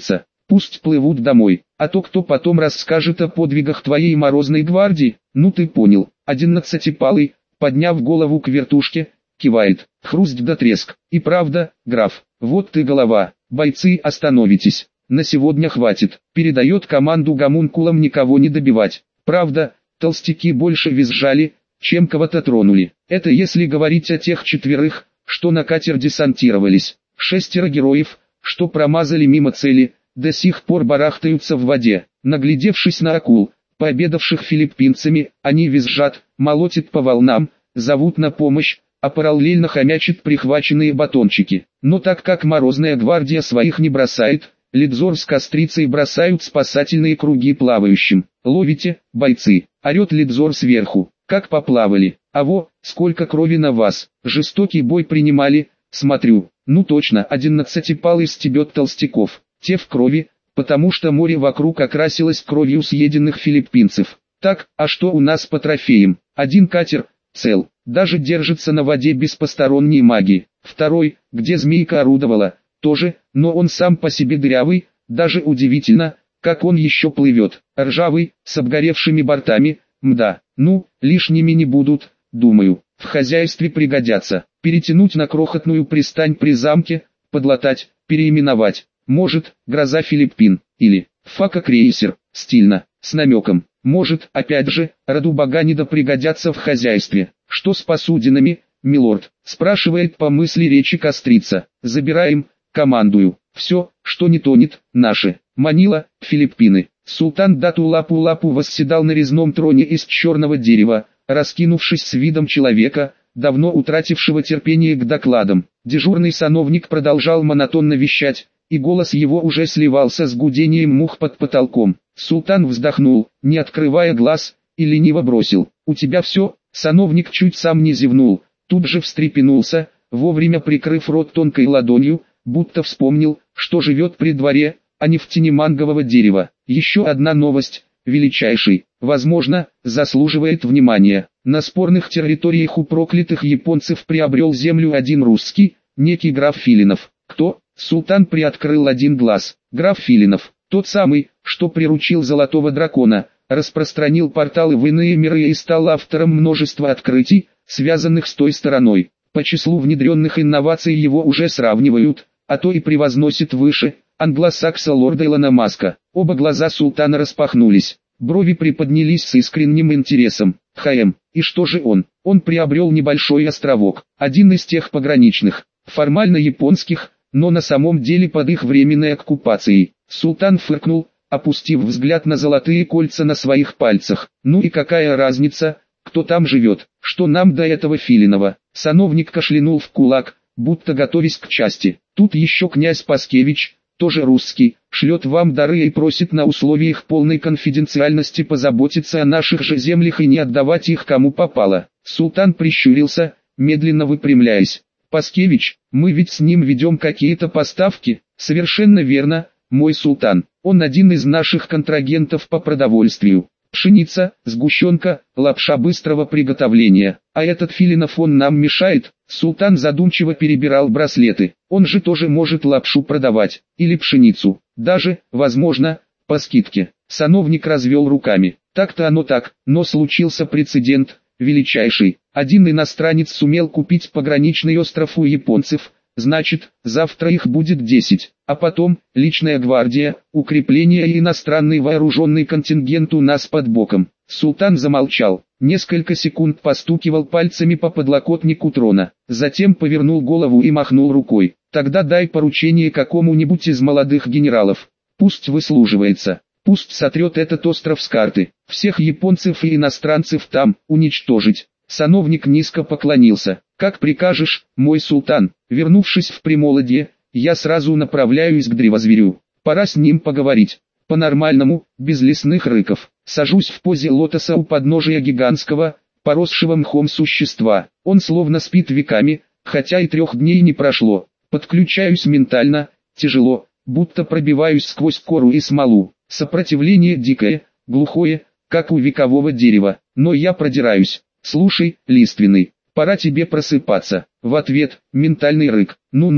Пусть плывут домой, а то кто потом расскажет о подвигах твоей морозной гвардии? Ну ты понял. Одиннадцатипалый, подняв голову к вертушке, кивает. Хруст да треск. И правда, граф, вот ты голова. Бойцы, остановитесь. На сегодня хватит. Передает команду гомункулам никого не добивать. Правда, толстяки больше визжали, чем кого-то тронули. Это если говорить о тех четверых, что на катер десантировались. Шестеро героев, что промазали мимо цели, до сих пор барахтаются в воде. Наглядевшись на акул, пообедавших филиппинцами, они визжат, молотят по волнам, зовут на помощь, а параллельно хомячат прихваченные батончики. Но так как Морозная гвардия своих не бросает, Лидзор с Кострицей бросают спасательные круги плавающим. «Ловите, бойцы!» — орет Лидзор сверху. «Как поплавали! А во, сколько крови на вас! Жестокий бой принимали, смотрю!» Ну точно, одиннадцатипалый стебет толстяков. Те в крови, потому что море вокруг окрасилось кровью съеденных филиппинцев. Так, а что у нас по трофеям? Один катер, цел, даже держится на воде без посторонней магии. Второй, где змейка орудовала, тоже, но он сам по себе дырявый, даже удивительно, как он еще плывет. Ржавый, с обгоревшими бортами, мда, ну, лишними не будут, думаю, в хозяйстве пригодятся. Перетянуть на крохотную пристань при замке, подлатать, переименовать. Может, гроза Филиппин, или фака-крейсер, стильно, с намеком. Может, опять же, роду Баганида пригодятся в хозяйстве. Что с посудинами, милорд? Спрашивает по мысли речи Кострица. Забираем, командую. Все, что не тонет, наше. Манила, Филиппины. Султан Дату-Лапу-Лапу восседал на резном троне из черного дерева, раскинувшись с видом человека, давно утратившего терпение к докладам. Дежурный сановник продолжал монотонно вещать, и голос его уже сливался с гудением мух под потолком. Султан вздохнул, не открывая глаз, и лениво бросил: «У тебя все?» Сановник чуть сам не зевнул, тут же встрепенулся, вовремя прикрыв рот тонкой ладонью, будто вспомнил, что живет при дворе, а не в тени мангового дерева. Еще одна новость, величайший, возможно, заслуживает внимания. На спорных территориях у проклятых японцев приобрел землю один русский, некий граф Филинов. Кто? Султан приоткрыл один глаз. Граф Филинов, тот самый, что приручил Золотого Дракона, распространил порталы в иные миры и стал автором множества открытий, связанных с той стороной. По числу внедренных инноваций его уже сравнивают, а то и превозносит выше, англосакса лорда Илона Маска. Оба глаза султана распахнулись, брови приподнялись с искренним интересом. Хм, и что же он? Он приобрел небольшой островок, один из тех пограничных, формально японских, но на самом деле под их временной оккупацией. Султан фыркнул, опустив взгляд на золотые кольца на своих пальцах. Ну и какая разница, кто там живет, что нам до этого Филинова? Сановник кашлянул в кулак, будто готовясь к части. Тут еще князь Паскевич, тоже русский, шлет вам дары и просит на условиях полной конфиденциальности позаботиться о наших же землях и не отдавать их кому попало. Султан прищурился, медленно выпрямляясь. Паскевич, мы ведь с ним ведем какие-то поставки? Совершенно верно, мой султан. Он один из наших контрагентов по продовольствию. Пшеница, сгущенка, лапша быстрого приготовления. А этот Филинов он нам мешает? Султан задумчиво перебирал браслеты. Он же тоже может лапшу продавать. Или пшеницу. Даже, возможно, по скидке. Сановник развел руками. Так-то оно так, но случился прецедент, величайший. Один иностранец сумел купить пограничный остров у японцев, значит, завтра их будет десять. А потом, личная гвардия, укрепление и иностранный вооруженный контингент у нас под боком. Султан замолчал, несколько секунд постукивал пальцами по подлокотнику трона, затем повернул голову и махнул рукой. Тогда дай поручение какому-нибудь из молодых генералов, пусть выслуживается, пусть сотрет этот остров с карты, всех японцев и иностранцев там уничтожить. Сановник низко поклонился. Как прикажешь, мой султан. Вернувшись в Примолодье, я сразу направляюсь к древозверю. Пора с ним поговорить. По-нормальному, без лесных рыков. Сажусь в позе лотоса у подножия гигантского, поросшего мхом существа. Он словно спит веками, хотя и трех дней не прошло. Подключаюсь ментально, тяжело, будто пробиваюсь сквозь кору и смолу. Сопротивление дикое, глухое, как у векового дерева. Но я продираюсь. Слушай, лиственный, пора тебе просыпаться. В ответ, ментальный рык. Ну-ну,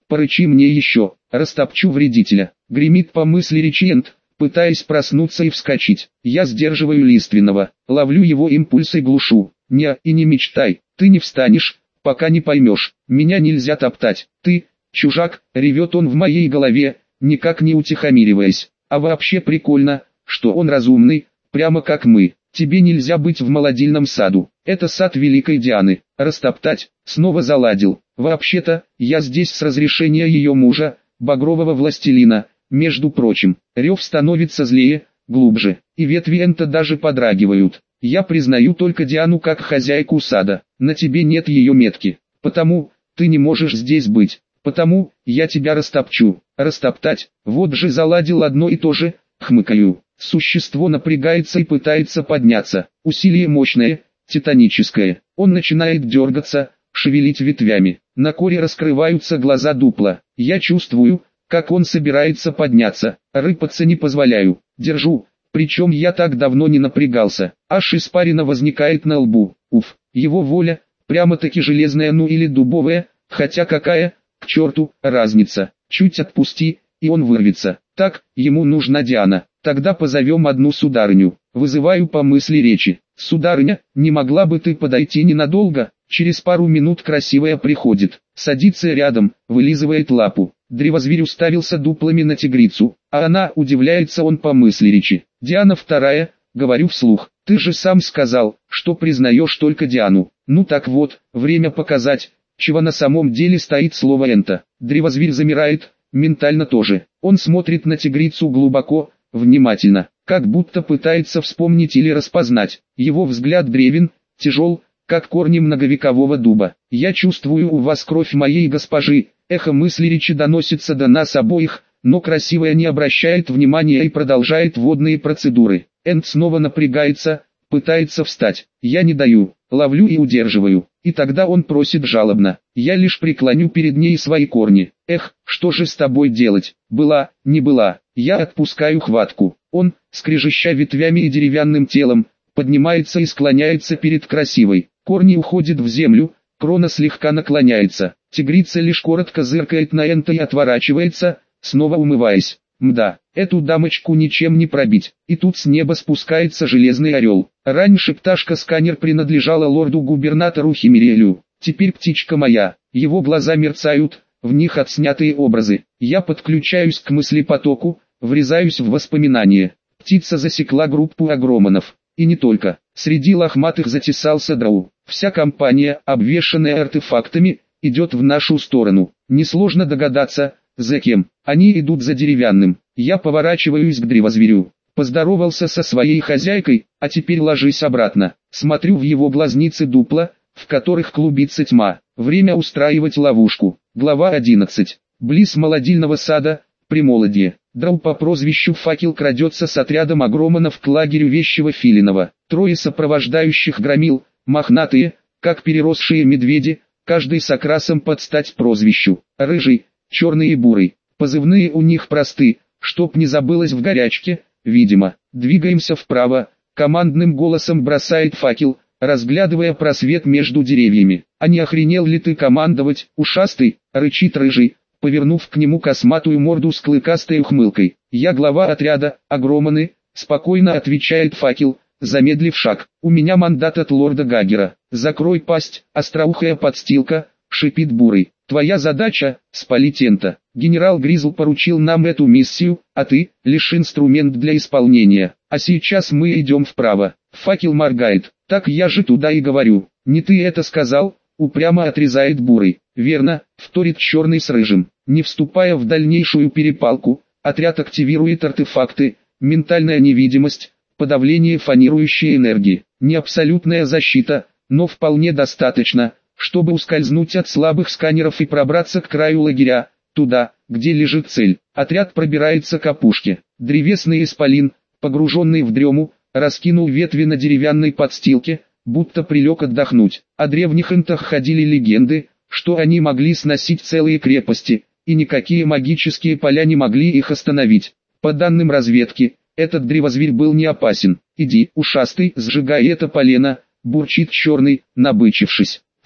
порычи мне еще, растопчу вредителя. Гремит по мысли речиент, пытаясь проснуться и вскочить. Я сдерживаю лиственного, ловлю его импульс и глушу. Не, и не мечтай, ты не встанешь, пока не поймешь, меня нельзя топтать. Ты, чужак, ревет он в моей голове, никак не утихомириваясь. А вообще прикольно, что он разумный, прямо как мы. Тебе нельзя быть в молодильном саду, это сад Великой Дианы. Растоптать, снова заладил. Вообще-то, я здесь с разрешения ее мужа, багрового властелина. Между прочим, рев становится злее, глубже, и ветви энта даже подрагивают. Я признаю только Диану как хозяйку сада, на тебе нет ее метки. Потому, ты не можешь здесь быть. Потому, я тебя растопчу. Растоптать, вот же заладил одно и то же, хмыкаю. Существо напрягается и пытается подняться. Усилие мощное, титаническое. Он начинает дергаться, шевелить ветвями. На коре раскрываются глаза дупла. Я чувствую, как он собирается подняться. Рыпаться не позволяю. Держу. Причем я так давно не напрягался. Аж испарина возникает на лбу. Уф, его воля, прямо-таки железная, ну или дубовая, хотя какая, к черту, разница. Чуть отпусти, и он вырвется. Так, ему нужна Диана. Тогда позовем одну сударыню. Вызываю по мысли речи. Сударыня, не могла бы ты подойти ненадолго? Через пару минут красивая приходит. Садится рядом, вылизывает лапу. Древозверь уставился дуплами на тигрицу, а она, удивляется он по мысли речи. Диана вторая, говорю вслух. Ты же сам сказал, что признаешь только Диану. Ну так вот, время показать, чего на самом деле стоит слово «энто». Древозверь замирает, ментально тоже. Он смотрит на тигрицу глубоко, внимательно, как будто пытается вспомнить или распознать. Его взгляд древен, тяжел, как корни многовекового дуба. Я чувствую у вас кровь моей госпожи. Эхо мысли речи доносится до нас обоих, но красивая не обращает внимания и продолжает водные процедуры. Энд снова напрягается, пытается встать. Я не даю, ловлю и удерживаю. И тогда он просит жалобно. Я лишь преклоню перед ней свои корни. Эх, что же с тобой делать? Была, не была. Я отпускаю хватку. Он, скрежеща ветвями и деревянным телом, поднимается и склоняется перед красивой. Корни уходят в землю, крона слегка наклоняется. Тигрица лишь коротко зыркает на энто и отворачивается, снова умываясь. Мда, эту дамочку ничем не пробить. И тут с неба спускается железный орел. Раньше пташка-сканер принадлежала лорду-губернатору Химериэлю. Теперь птичка моя. Его глаза мерцают, в них отснятые образы. Я подключаюсь к мыслепотоку, врезаюсь в воспоминания. Птица засекла группу агромонов. И не только. Среди лохматых затесался драу. Вся компания, обвешанная артефактами, идет в нашу сторону. Несложно догадаться, за кем. Они идут за деревянным. Я поворачиваюсь к древозверю. Поздоровался со своей хозяйкой, а теперь ложись обратно. Смотрю в его глазницы дупла, в которых клубится тьма. Время устраивать ловушку. Глава одиннадцать. Близ молодильного сада, Примолодье. Драу по прозвищу Факел крадется с отрядом агромонов к лагерю Вещего Филинова. Трое сопровождающих громил, мохнатые, как переросшие медведи, каждый с окрасом под стать прозвищу. Рыжий, черный и бурый. Позывные у них просты, чтоб не забылось в горячке, видимо. Двигаемся вправо, командным голосом бросает Факел, разглядывая просвет между деревьями. А не охренел ли ты командовать, ушастый, рычит Рыжий, повернув к нему косматую морду с клыкастой ухмылкой. Я глава отряда, агромоны, спокойно отвечает Факел, замедлив шаг. У меня мандат от лорда Гагера. Закрой пасть, остроухая подстилка, шипит Бурый. Твоя задача – спалить энто. Генерал Гризл поручил нам эту миссию, а ты – лишь инструмент для исполнения. А сейчас мы идем вправо. Факел моргает. Так я же туда и говорю. Не ты это сказал? Упрямо отрезает Бурый. Верно, вторит черный с рыжим. Не вступая в дальнейшую перепалку, отряд активирует артефакты, ментальная невидимость, подавление фонирующей энергии. Не абсолютная защита, но вполне достаточно, чтобы ускользнуть от слабых сканеров и пробраться к краю лагеря, туда, где лежит цель. Отряд пробирается к опушке. Древесный исполин, погруженный в дрему, раскинул ветви на деревянной подстилке, будто прилег отдохнуть. О древних энтах ходили легенды, что они могли сносить целые крепости, и никакие магические поля не могли их остановить. По данным разведки, этот древозверь был не опасен. «Иди, ушастый, сжигай это полено», бурчит черный, набычившись.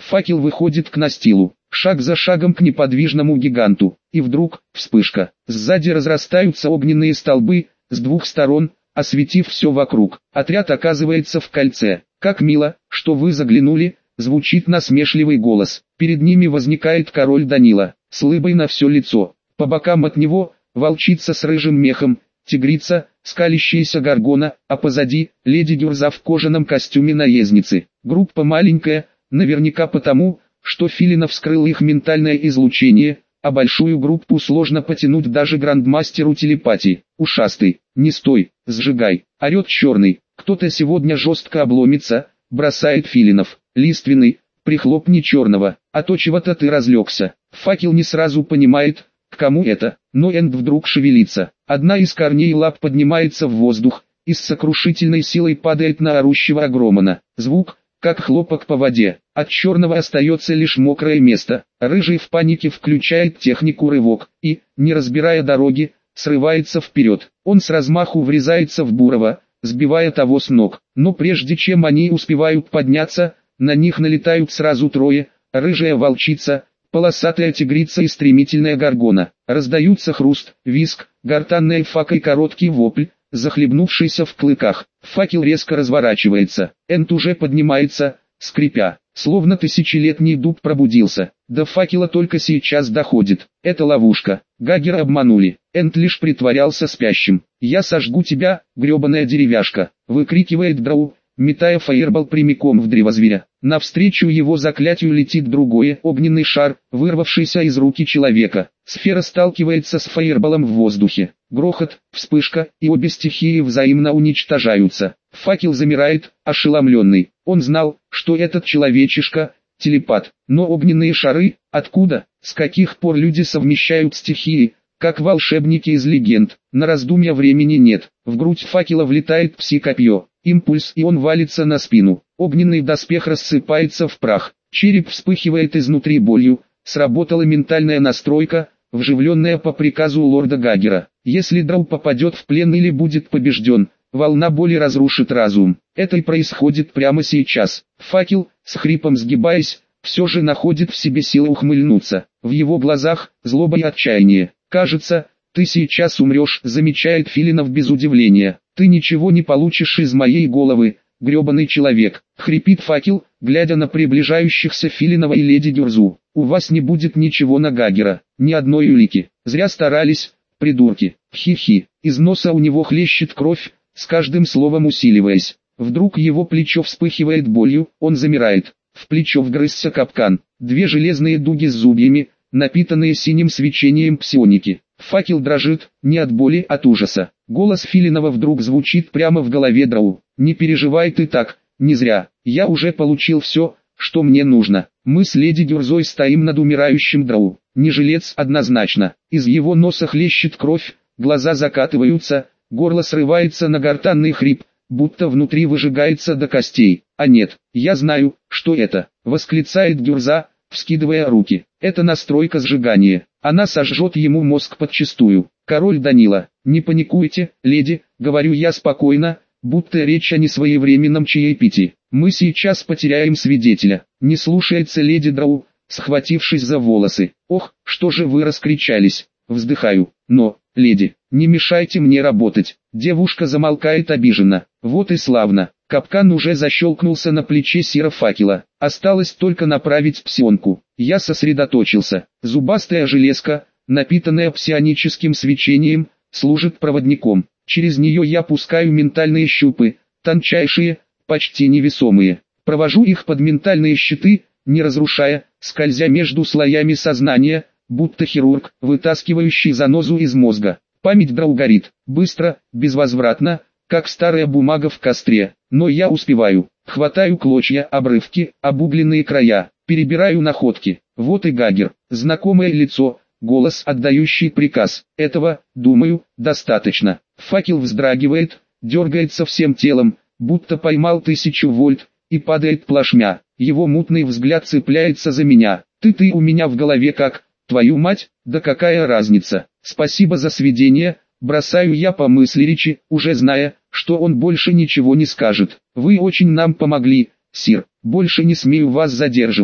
Факел выходит к настилу, шаг за шагом к неподвижному гиганту, и вдруг, вспышка. Сзади разрастаются огненные столбы, с двух сторон, осветив все вокруг. Отряд оказывается в кольце. «Как мило, что вы заглянули», — звучит насмешливый голос. Перед ними возникает король Данила, с улыбой на все лицо. По бокам от него — волчица с рыжим мехом, тигрица, скалящаяся горгона, а позади — леди Гюрза в кожаном костюме наездницы. Группа маленькая, наверняка потому, что Филинов вскрыл их ментальное излучение, а большую группу сложно потянуть даже грандмастеру телепатии. «Ушастый, не стой, сжигай», — орет черный. «Кто-то сегодня жестко обломится», — бросает Филинов. «Лиственный, прихлопни черного, а то чего-то ты разлегся». Факел не сразу понимает, к кому это, но Энд вдруг шевелится. Одна из корней лап поднимается в воздух и с сокрушительной силой падает на орущего Агромана. Звук, как хлопок по воде. От черного остается лишь мокрое место. Рыжий в панике включает технику рывок и, не разбирая дороги, срывается вперед. Он с размаху врезается в Бурова, сбивая того с ног. Но прежде чем они успевают подняться, на них налетают сразу трое: рыжая волчица, полосатая тигрица и стремительная горгона. Раздаются хруст, визг, гортанная фака и короткий вопль, захлебнувшийся в клыках. Факел резко разворачивается. Энд уже поднимается, скрипя, словно тысячелетний дуб пробудился. До факела только сейчас доходит. Это ловушка. Гаггера обманули. Энд лишь притворялся спящим. «Я сожгу тебя, гребаная деревяшка!» — выкрикивает Драу, метая фаербол прямиком в древо зверя. Навстречу его заклятию летит другой огненный шар, вырвавшийся из руки человека. Сфера сталкивается с фаерболом в воздухе. Грохот, вспышка, и обе стихии взаимно уничтожаются. Факел замирает, ошеломленный. Он знал, что этот человечишка — телепат. Но огненные шары, откуда, с каких пор люди совмещают стихии, как волшебники из легенд? На раздумья времени нет. В грудь факела влетает пси-копье. Импульс, и он валится на спину. Огненный доспех рассыпается в прах. Череп вспыхивает изнутри болью. Сработала ментальная настройка, вживленная по приказу лорда Гаггера. Если Драу попадет в плен или будет побежден, волна боли разрушит разум. Это и происходит прямо сейчас. Факел, с хрипом сгибаясь, все же находит в себе силы ухмыльнуться. В его глазах злоба и отчаяние. «Кажется, ты сейчас умрешь», — замечает Филинов без удивления. «Ты ничего не получишь из моей головы, гребаный человек», — хрипит Факел, глядя на приближающихся Филинова и леди Гюрзу. «У вас не будет ничего на Гаггера, ни одной улики. Зря старались, придурки». Хи-хи. Из носа у него хлещет кровь, с каждым словом усиливаясь. Вдруг его плечо вспыхивает болью, он замирает. В плечо вгрызся капкан. Две железные дуги с зубьями, напитанные синим свечением псионики. Факел дрожит, не от боли, от ужаса. Голос Филинова вдруг звучит прямо в голове Драу. «Не переживай ты так, не зря. Я уже получил все, что мне нужно. Мы с леди Гюрзой стоим над умирающим Драу. Не жилец однозначно». Из его носа хлещет кровь, глаза закатываются, горло срывается на гортанный хрип, будто внутри выжигается до костей. «А нет, я знаю, что это», — восклицает Гюрза, вскидывая руки. «Это настройка сжигания. Она сожжет ему мозг подчистую». «Король Данила, не паникуйте, леди», — говорю я спокойно, будто речь о несвоевременном чаепитии. «Мы сейчас потеряем свидетеля». Не слушается леди Драу, схватившись за волосы. «Ох, что же вы раскричались?» Вздыхаю. «Но, леди, не мешайте мне работать». Девушка замолкает обиженно. «Вот и славно». Капкан уже защелкнулся на плече Сира Факела. Осталось только направить псионку. Я сосредоточился. Зубастая железка, напитанная псионическим свечением, служит проводником. Через нее я пускаю ментальные щупы, тончайшие, почти невесомые. Провожу их под ментальные щиты, не разрушая, скользя между слоями сознания, будто хирург, вытаскивающий занозу из мозга. Память Драу горит, быстро, безвозвратно, как старая бумага в костре. Но я успеваю. Хватаю клочья, обрывки, обугленные края, перебираю находки. Вот и Гаггер, знакомое лицо, голос, отдающий приказ. Этого, думаю, достаточно. Факел вздрагивает, дергается всем телом, будто поймал тысячу вольт, и падает плашмя. Его мутный взгляд цепляется за меня. «Ты-ты у меня в голове как, твою мать, да какая разница?» «Спасибо за сведения», бросаю я по мысли речи, уже зная, что он больше ничего не скажет. «Вы очень нам помогли, сир. Больше не смею вас задерживать».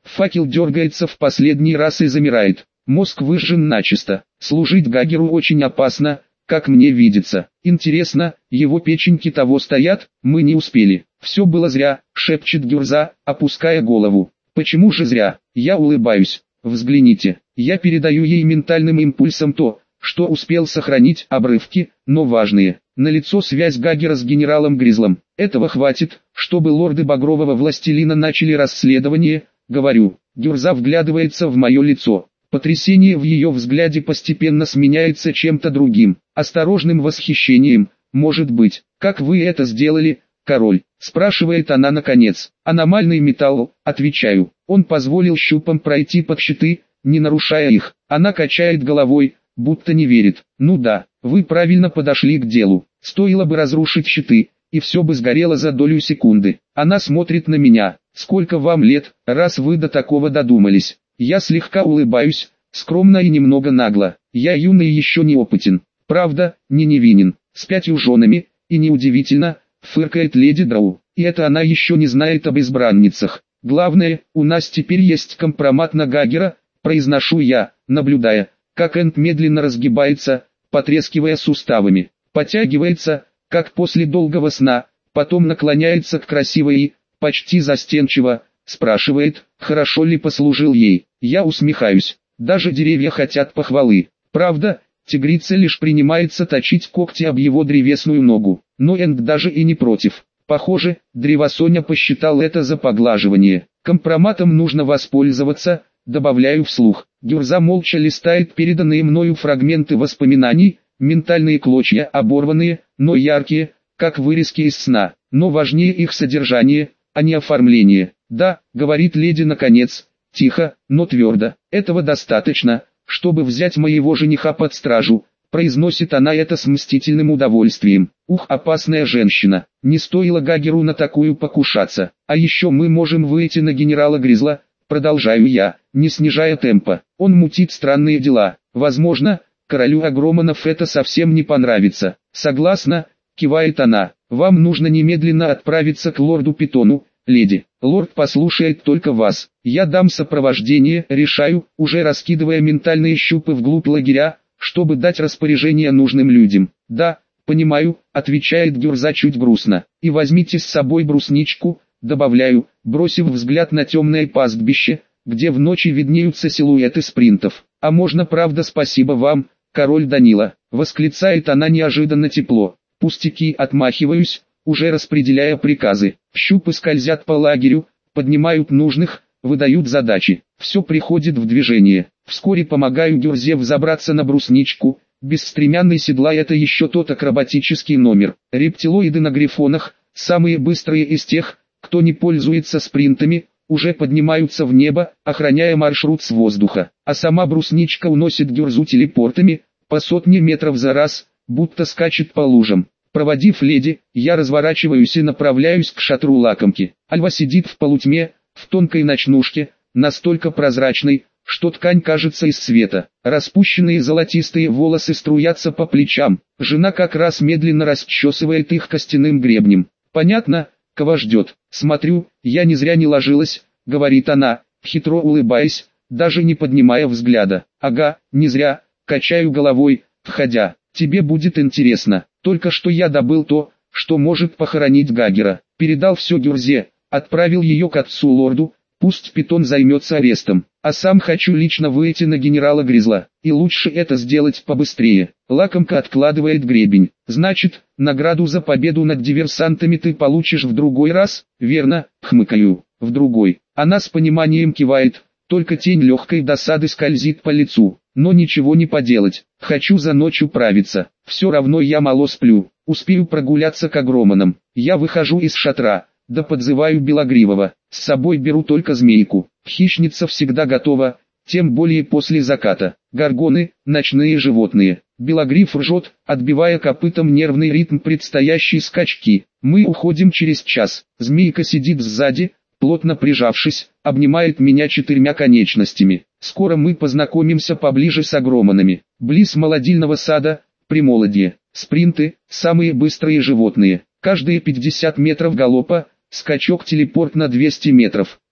Факел дергается в последний раз и замирает. Мозг выжжен начисто. Служить Гагеру очень опасно, как мне видится. Интересно, его печеньки того стоят? Мы не успели. Все было зря, шепчет Гюрза, опуская голову. Почему же зря? Я улыбаюсь. Взгляните. Я передаю ей ментальным импульсом то, что успел сохранить, обрывки, но важные. Налицо связь Гагера с генералом Гризлом. Этого хватит, чтобы лорды Багрового Властелина начали расследование, говорю. Гюрза вглядывается в мое лицо. Потрясение в ее взгляде постепенно сменяется чем-то другим, осторожным восхищением. Может быть, как вы это сделали, король? Спрашивает она наконец. Аномальный металл, отвечаю. Он позволил щупам пройти под щиты, не нарушая их. Она качает головой, будто не верит. Ну да, вы правильно подошли к делу. Стоило бы разрушить щиты, и все бы сгорело за долю секунды. Она смотрит на меня. Сколько вам лет, раз вы до такого додумались? Я слегка улыбаюсь, скромно и немного нагло. Я юный и еще не опытен. Правда, не невинен. С пятью женами, и неудивительно, фыркает леди Драу. И это она еще не знает об избранницах. Главное, у нас теперь есть компромат на Гагера, произношу я, наблюдая, как Энд медленно разгибается, потрескивая суставами. Потягивается, как после долгого сна, потом наклоняется к красивой и, почти застенчиво, спрашивает, хорошо ли послужил ей. Я усмехаюсь. Даже деревья хотят похвалы. Правда, тигрица лишь принимается точить когти об его древесную ногу. Но Энд даже и не против. Похоже, древосоня посчитал это за поглаживание. Компроматом нужно воспользоваться, добавляю вслух. Гюрза молча листает переданные мною фрагменты воспоминаний, ментальные клочья, оборванные, но яркие, как вырезки из сна. Но важнее их содержание, а не оформление. «Да», — говорит леди наконец, тихо, но твердо, «этого достаточно, чтобы взять моего жениха под стражу», произносит она это с мстительным удовольствием. Ух, опасная женщина, не стоило Гагеру на такую покушаться. А еще мы можем выйти на генерала Гризла, продолжаю я, не снижая темпа. Он мутит странные дела. Возможно, королю Агроманов это совсем не понравится. Согласна, кивает она. Вам нужно немедленно отправиться к лорду Питону, леди. Лорд послушает только вас. Я дам сопровождение, решаю, уже раскидывая ментальные щупы вглубь лагеря, чтобы дать распоряжение нужным людям. Да, понимаю, отвечает Гюрза чуть грустно. И возьмите с собой брусничку, добавляю, бросив взгляд на темное пастбище, где в ночи виднеются силуэты спринтов. А можно, правда, спасибо вам, король Данила, восклицает она неожиданно тепло. Пустяки, отмахиваюсь, уже распределяя приказы. Щупы скользят по лагерю, поднимают нужных, выдают задачи. Все приходит в движение. Вскоре помогаю Гюрзе взобраться на брусничку. Бесстремянный седла — это еще тот акробатический номер. Рептилоиды на грифонах, самые быстрые из тех, кто не пользуется спринтами, уже поднимаются в небо, охраняя маршрут с воздуха. А сама брусничка уносит Гюрзу телепортами, по сотне метров за раз, будто скачет по лужам. Проводив леди, я разворачиваюсь и направляюсь к шатру лакомки. Альва сидит в полутьме, в тонкой ночнушке, настолько прозрачной, что ткань кажется из света. Распущенные золотистые волосы струятся по плечам. Жена как раз медленно расчесывает их костяным гребнем. Понятно, кого ждет. Смотрю, я не зря не ложилась, говорит она, хитро улыбаясь, даже не поднимая взгляда. Ага, не зря, качаю головой, входя. Тебе будет интересно. Только что я добыл то, что может похоронить Гагера. Передал все Гюрзе, отправил ее к отцу-лорду, пусть Питон займется арестом. А сам хочу лично выйти на генерала Гризла. И лучше это сделать побыстрее. Лакомка откладывает гребень. Значит, награду за победу над диверсантами ты получишь в другой раз? Верно, хмыкаю. В другой. Она с пониманием кивает, только тень легкой досады скользит по лицу. Но ничего не поделать. Хочу за ночь управиться. Все равно я мало сплю. Успею прогуляться к Агроманам. Я выхожу из шатра. Да подзываю Белогривого. С собой беру только змейку. Хищница всегда готова, тем более после заката. Горгоны – ночные животные. Белогрив ржет, отбивая копытом нервный ритм предстоящей скачки. Мы уходим через час. Змейка сидит сзади, плотно прижавшись, обнимает меня четырьмя конечностями. Скоро мы познакомимся поближе с Агроманами. Близ молодильного сада, Примолодье. Спринты – самые быстрые животные. Каждые пятьдесят метров галопа, скачок-телепорт на двести метров.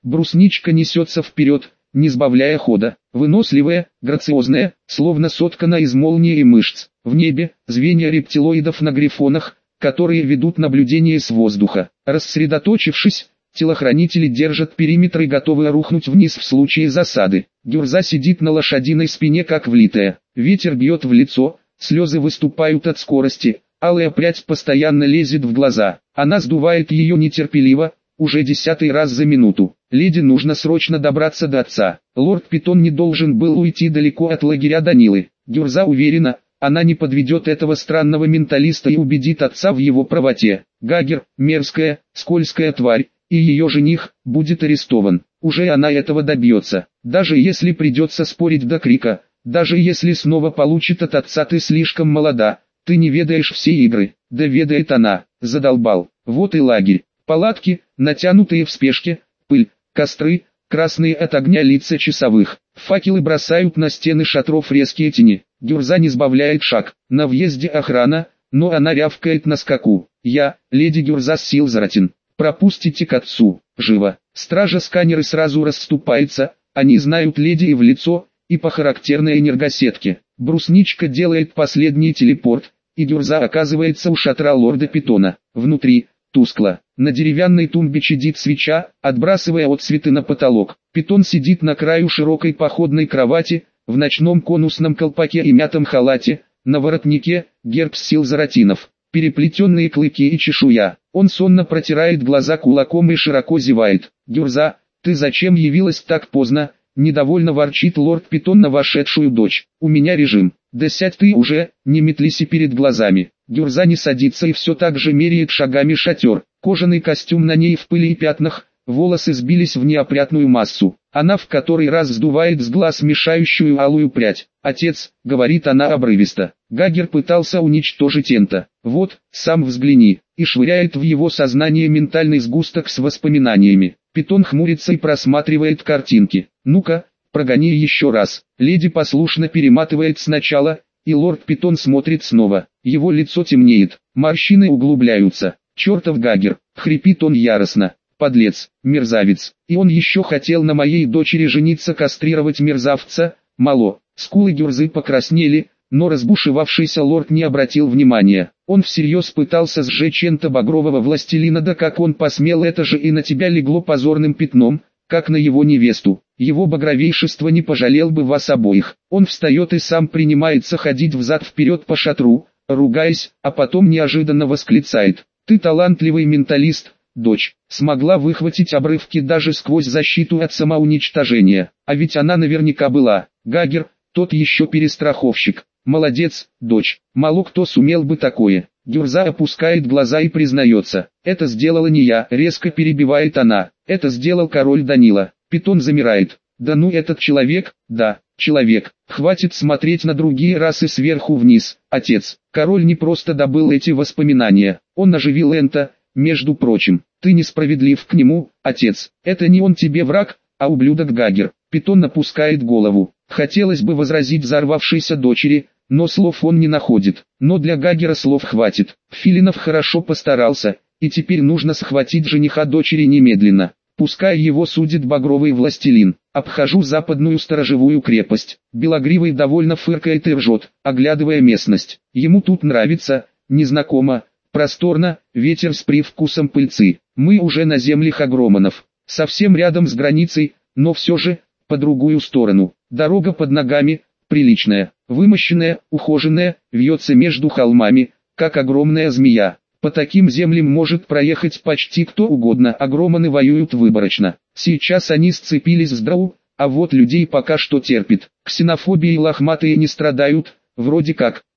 Брусничка несется вперед, не сбавляя хода, выносливая, грациозная, словно соткана из молнии и мышц. В небе, звенья рептилоидов на грифонах, которые ведут наблюдение с воздуха. Рассредоточившись, телохранители держат периметр и готовы рухнуть вниз в случае засады. Гюрза сидит на лошадиной спине как влитая. Ветер бьет в лицо, слезы выступают от скорости, алая прядь постоянно лезет в глаза. Она сдувает ее нетерпеливо, уже десятый раз за минуту. Леди нужно срочно добраться до отца. Лорд Питон не должен был уйти далеко от лагеря Данилы. Гюрза уверена, она не подведет этого странного менталиста и убедит отца в его правоте. Гагер, мерзкая, скользкая тварь, и ее жених, будет арестован. Уже она этого добьется. Даже если придется спорить до крика, даже если снова получит от отца: ты слишком молода, ты не ведаешь все игры. Да ведает она, задолбал. Вот и лагерь. Палатки, натянутые в спешке, пыль, костры, красные от огня лица часовых. Факелы бросают на стены шатров резкие тени. Гюрза не сбавляет шаг. На въезде охрана, но она рявкает на скаку. Я, леди Гюрза Силзаратин. Пропустите к отцу, живо. Стража-сканеры сразу расступается, они знают леди и в лицо, и по характерной энергосетке. Брусничка делает последний телепорт, и Гюрза оказывается у шатра лорда Питона. Внутри, тускло, на деревянной тумбе чадит свеча, отбрасывая отсветы на потолок. Питон сидит на краю широкой походной кровати, в ночном конусном колпаке и мятом халате, на воротнике герб Силзаратинов, переплетенные клыки и чешуя. Он сонно протирает глаза кулаком и широко зевает. «Гюрза, ты зачем явилась так поздно?» — недовольно ворчит лорд Питон на вошедшую дочь. «У меня режим». «Да сядь ты уже, не метлись перед глазами». Гюрза не садится и все так же меряет шагами шатер. Кожаный костюм на ней в пыли и пятнах, волосы сбились в неопрятную массу. Она в который раз сдувает с глаз мешающую алую прядь. «Отец», — говорит она обрывисто, — «Гагер пытался уничтожить Энта. Вот, сам взгляни», и швыряет в его сознание ментальный сгусток с воспоминаниями. Питон хмурится и просматривает картинки. «Ну-ка, прогони еще раз». Леди послушно перематывает сначала, и лорд Питон смотрит снова. Его лицо темнеет, морщины углубляются. «Чертов Гагер!» — хрипит он яростно. «Подлец, мерзавец, и он еще хотел на моей дочери жениться, кастрировать мерзавца». Мало. Скулы Гюрзы покраснели, но разбушевавшийся лорд не обратил внимания. Он всерьез пытался сжечь Энта багрового властелина, да как он посмел, это же и на тебя легло позорным пятном, как на его невесту. Его багровейшество не пожалел бы вас обоих. Он встает и сам принимается ходить взад-вперед по шатру, ругаясь, а потом неожиданно восклицает: «Ты талантливый менталист, дочь, смогла выхватить обрывки даже сквозь защиту от самоуничтожения, а ведь она наверняка была. Гагер, тот еще перестраховщик. Молодец, дочь, мало кто сумел бы такое». Гюрза опускает глаза и признается: «Это сделала не я», резко перебивает она, «это сделал король Данила». Питон замирает. «Да ну этот человек, да, человек, хватит смотреть на другие расы сверху вниз, отец. Король не просто добыл эти воспоминания, он оживил Энта, между прочим. Ты несправедлив к нему, отец, это не он тебе враг, а ублюдок Гагер». Питон опускает голову. Хотелось бы возразить взорвавшейся дочери, но слов он не находит. Но для Гагера слов хватит. Филинов хорошо постарался, и теперь нужно схватить жениха дочери немедленно. Пускай его судит багровый властелин. Обхожу западную сторожевую крепость. Белогривый довольно фыркает и ржет, оглядывая местность. Ему тут нравится, незнакомо, просторно, ветер с привкусом пыльцы. Мы уже на землях Агроманов. Совсем рядом с границей, но все же, по другую сторону. Дорога под ногами, приличная, вымощенная, ухоженная, вьется между холмами, как огромная змея. По таким землям может проехать почти кто угодно, агроманы воюют выборочно. Сейчас они сцепились с драу, а вот людей пока что терпит. Ксенофобией лохматые не страдают, вроде как.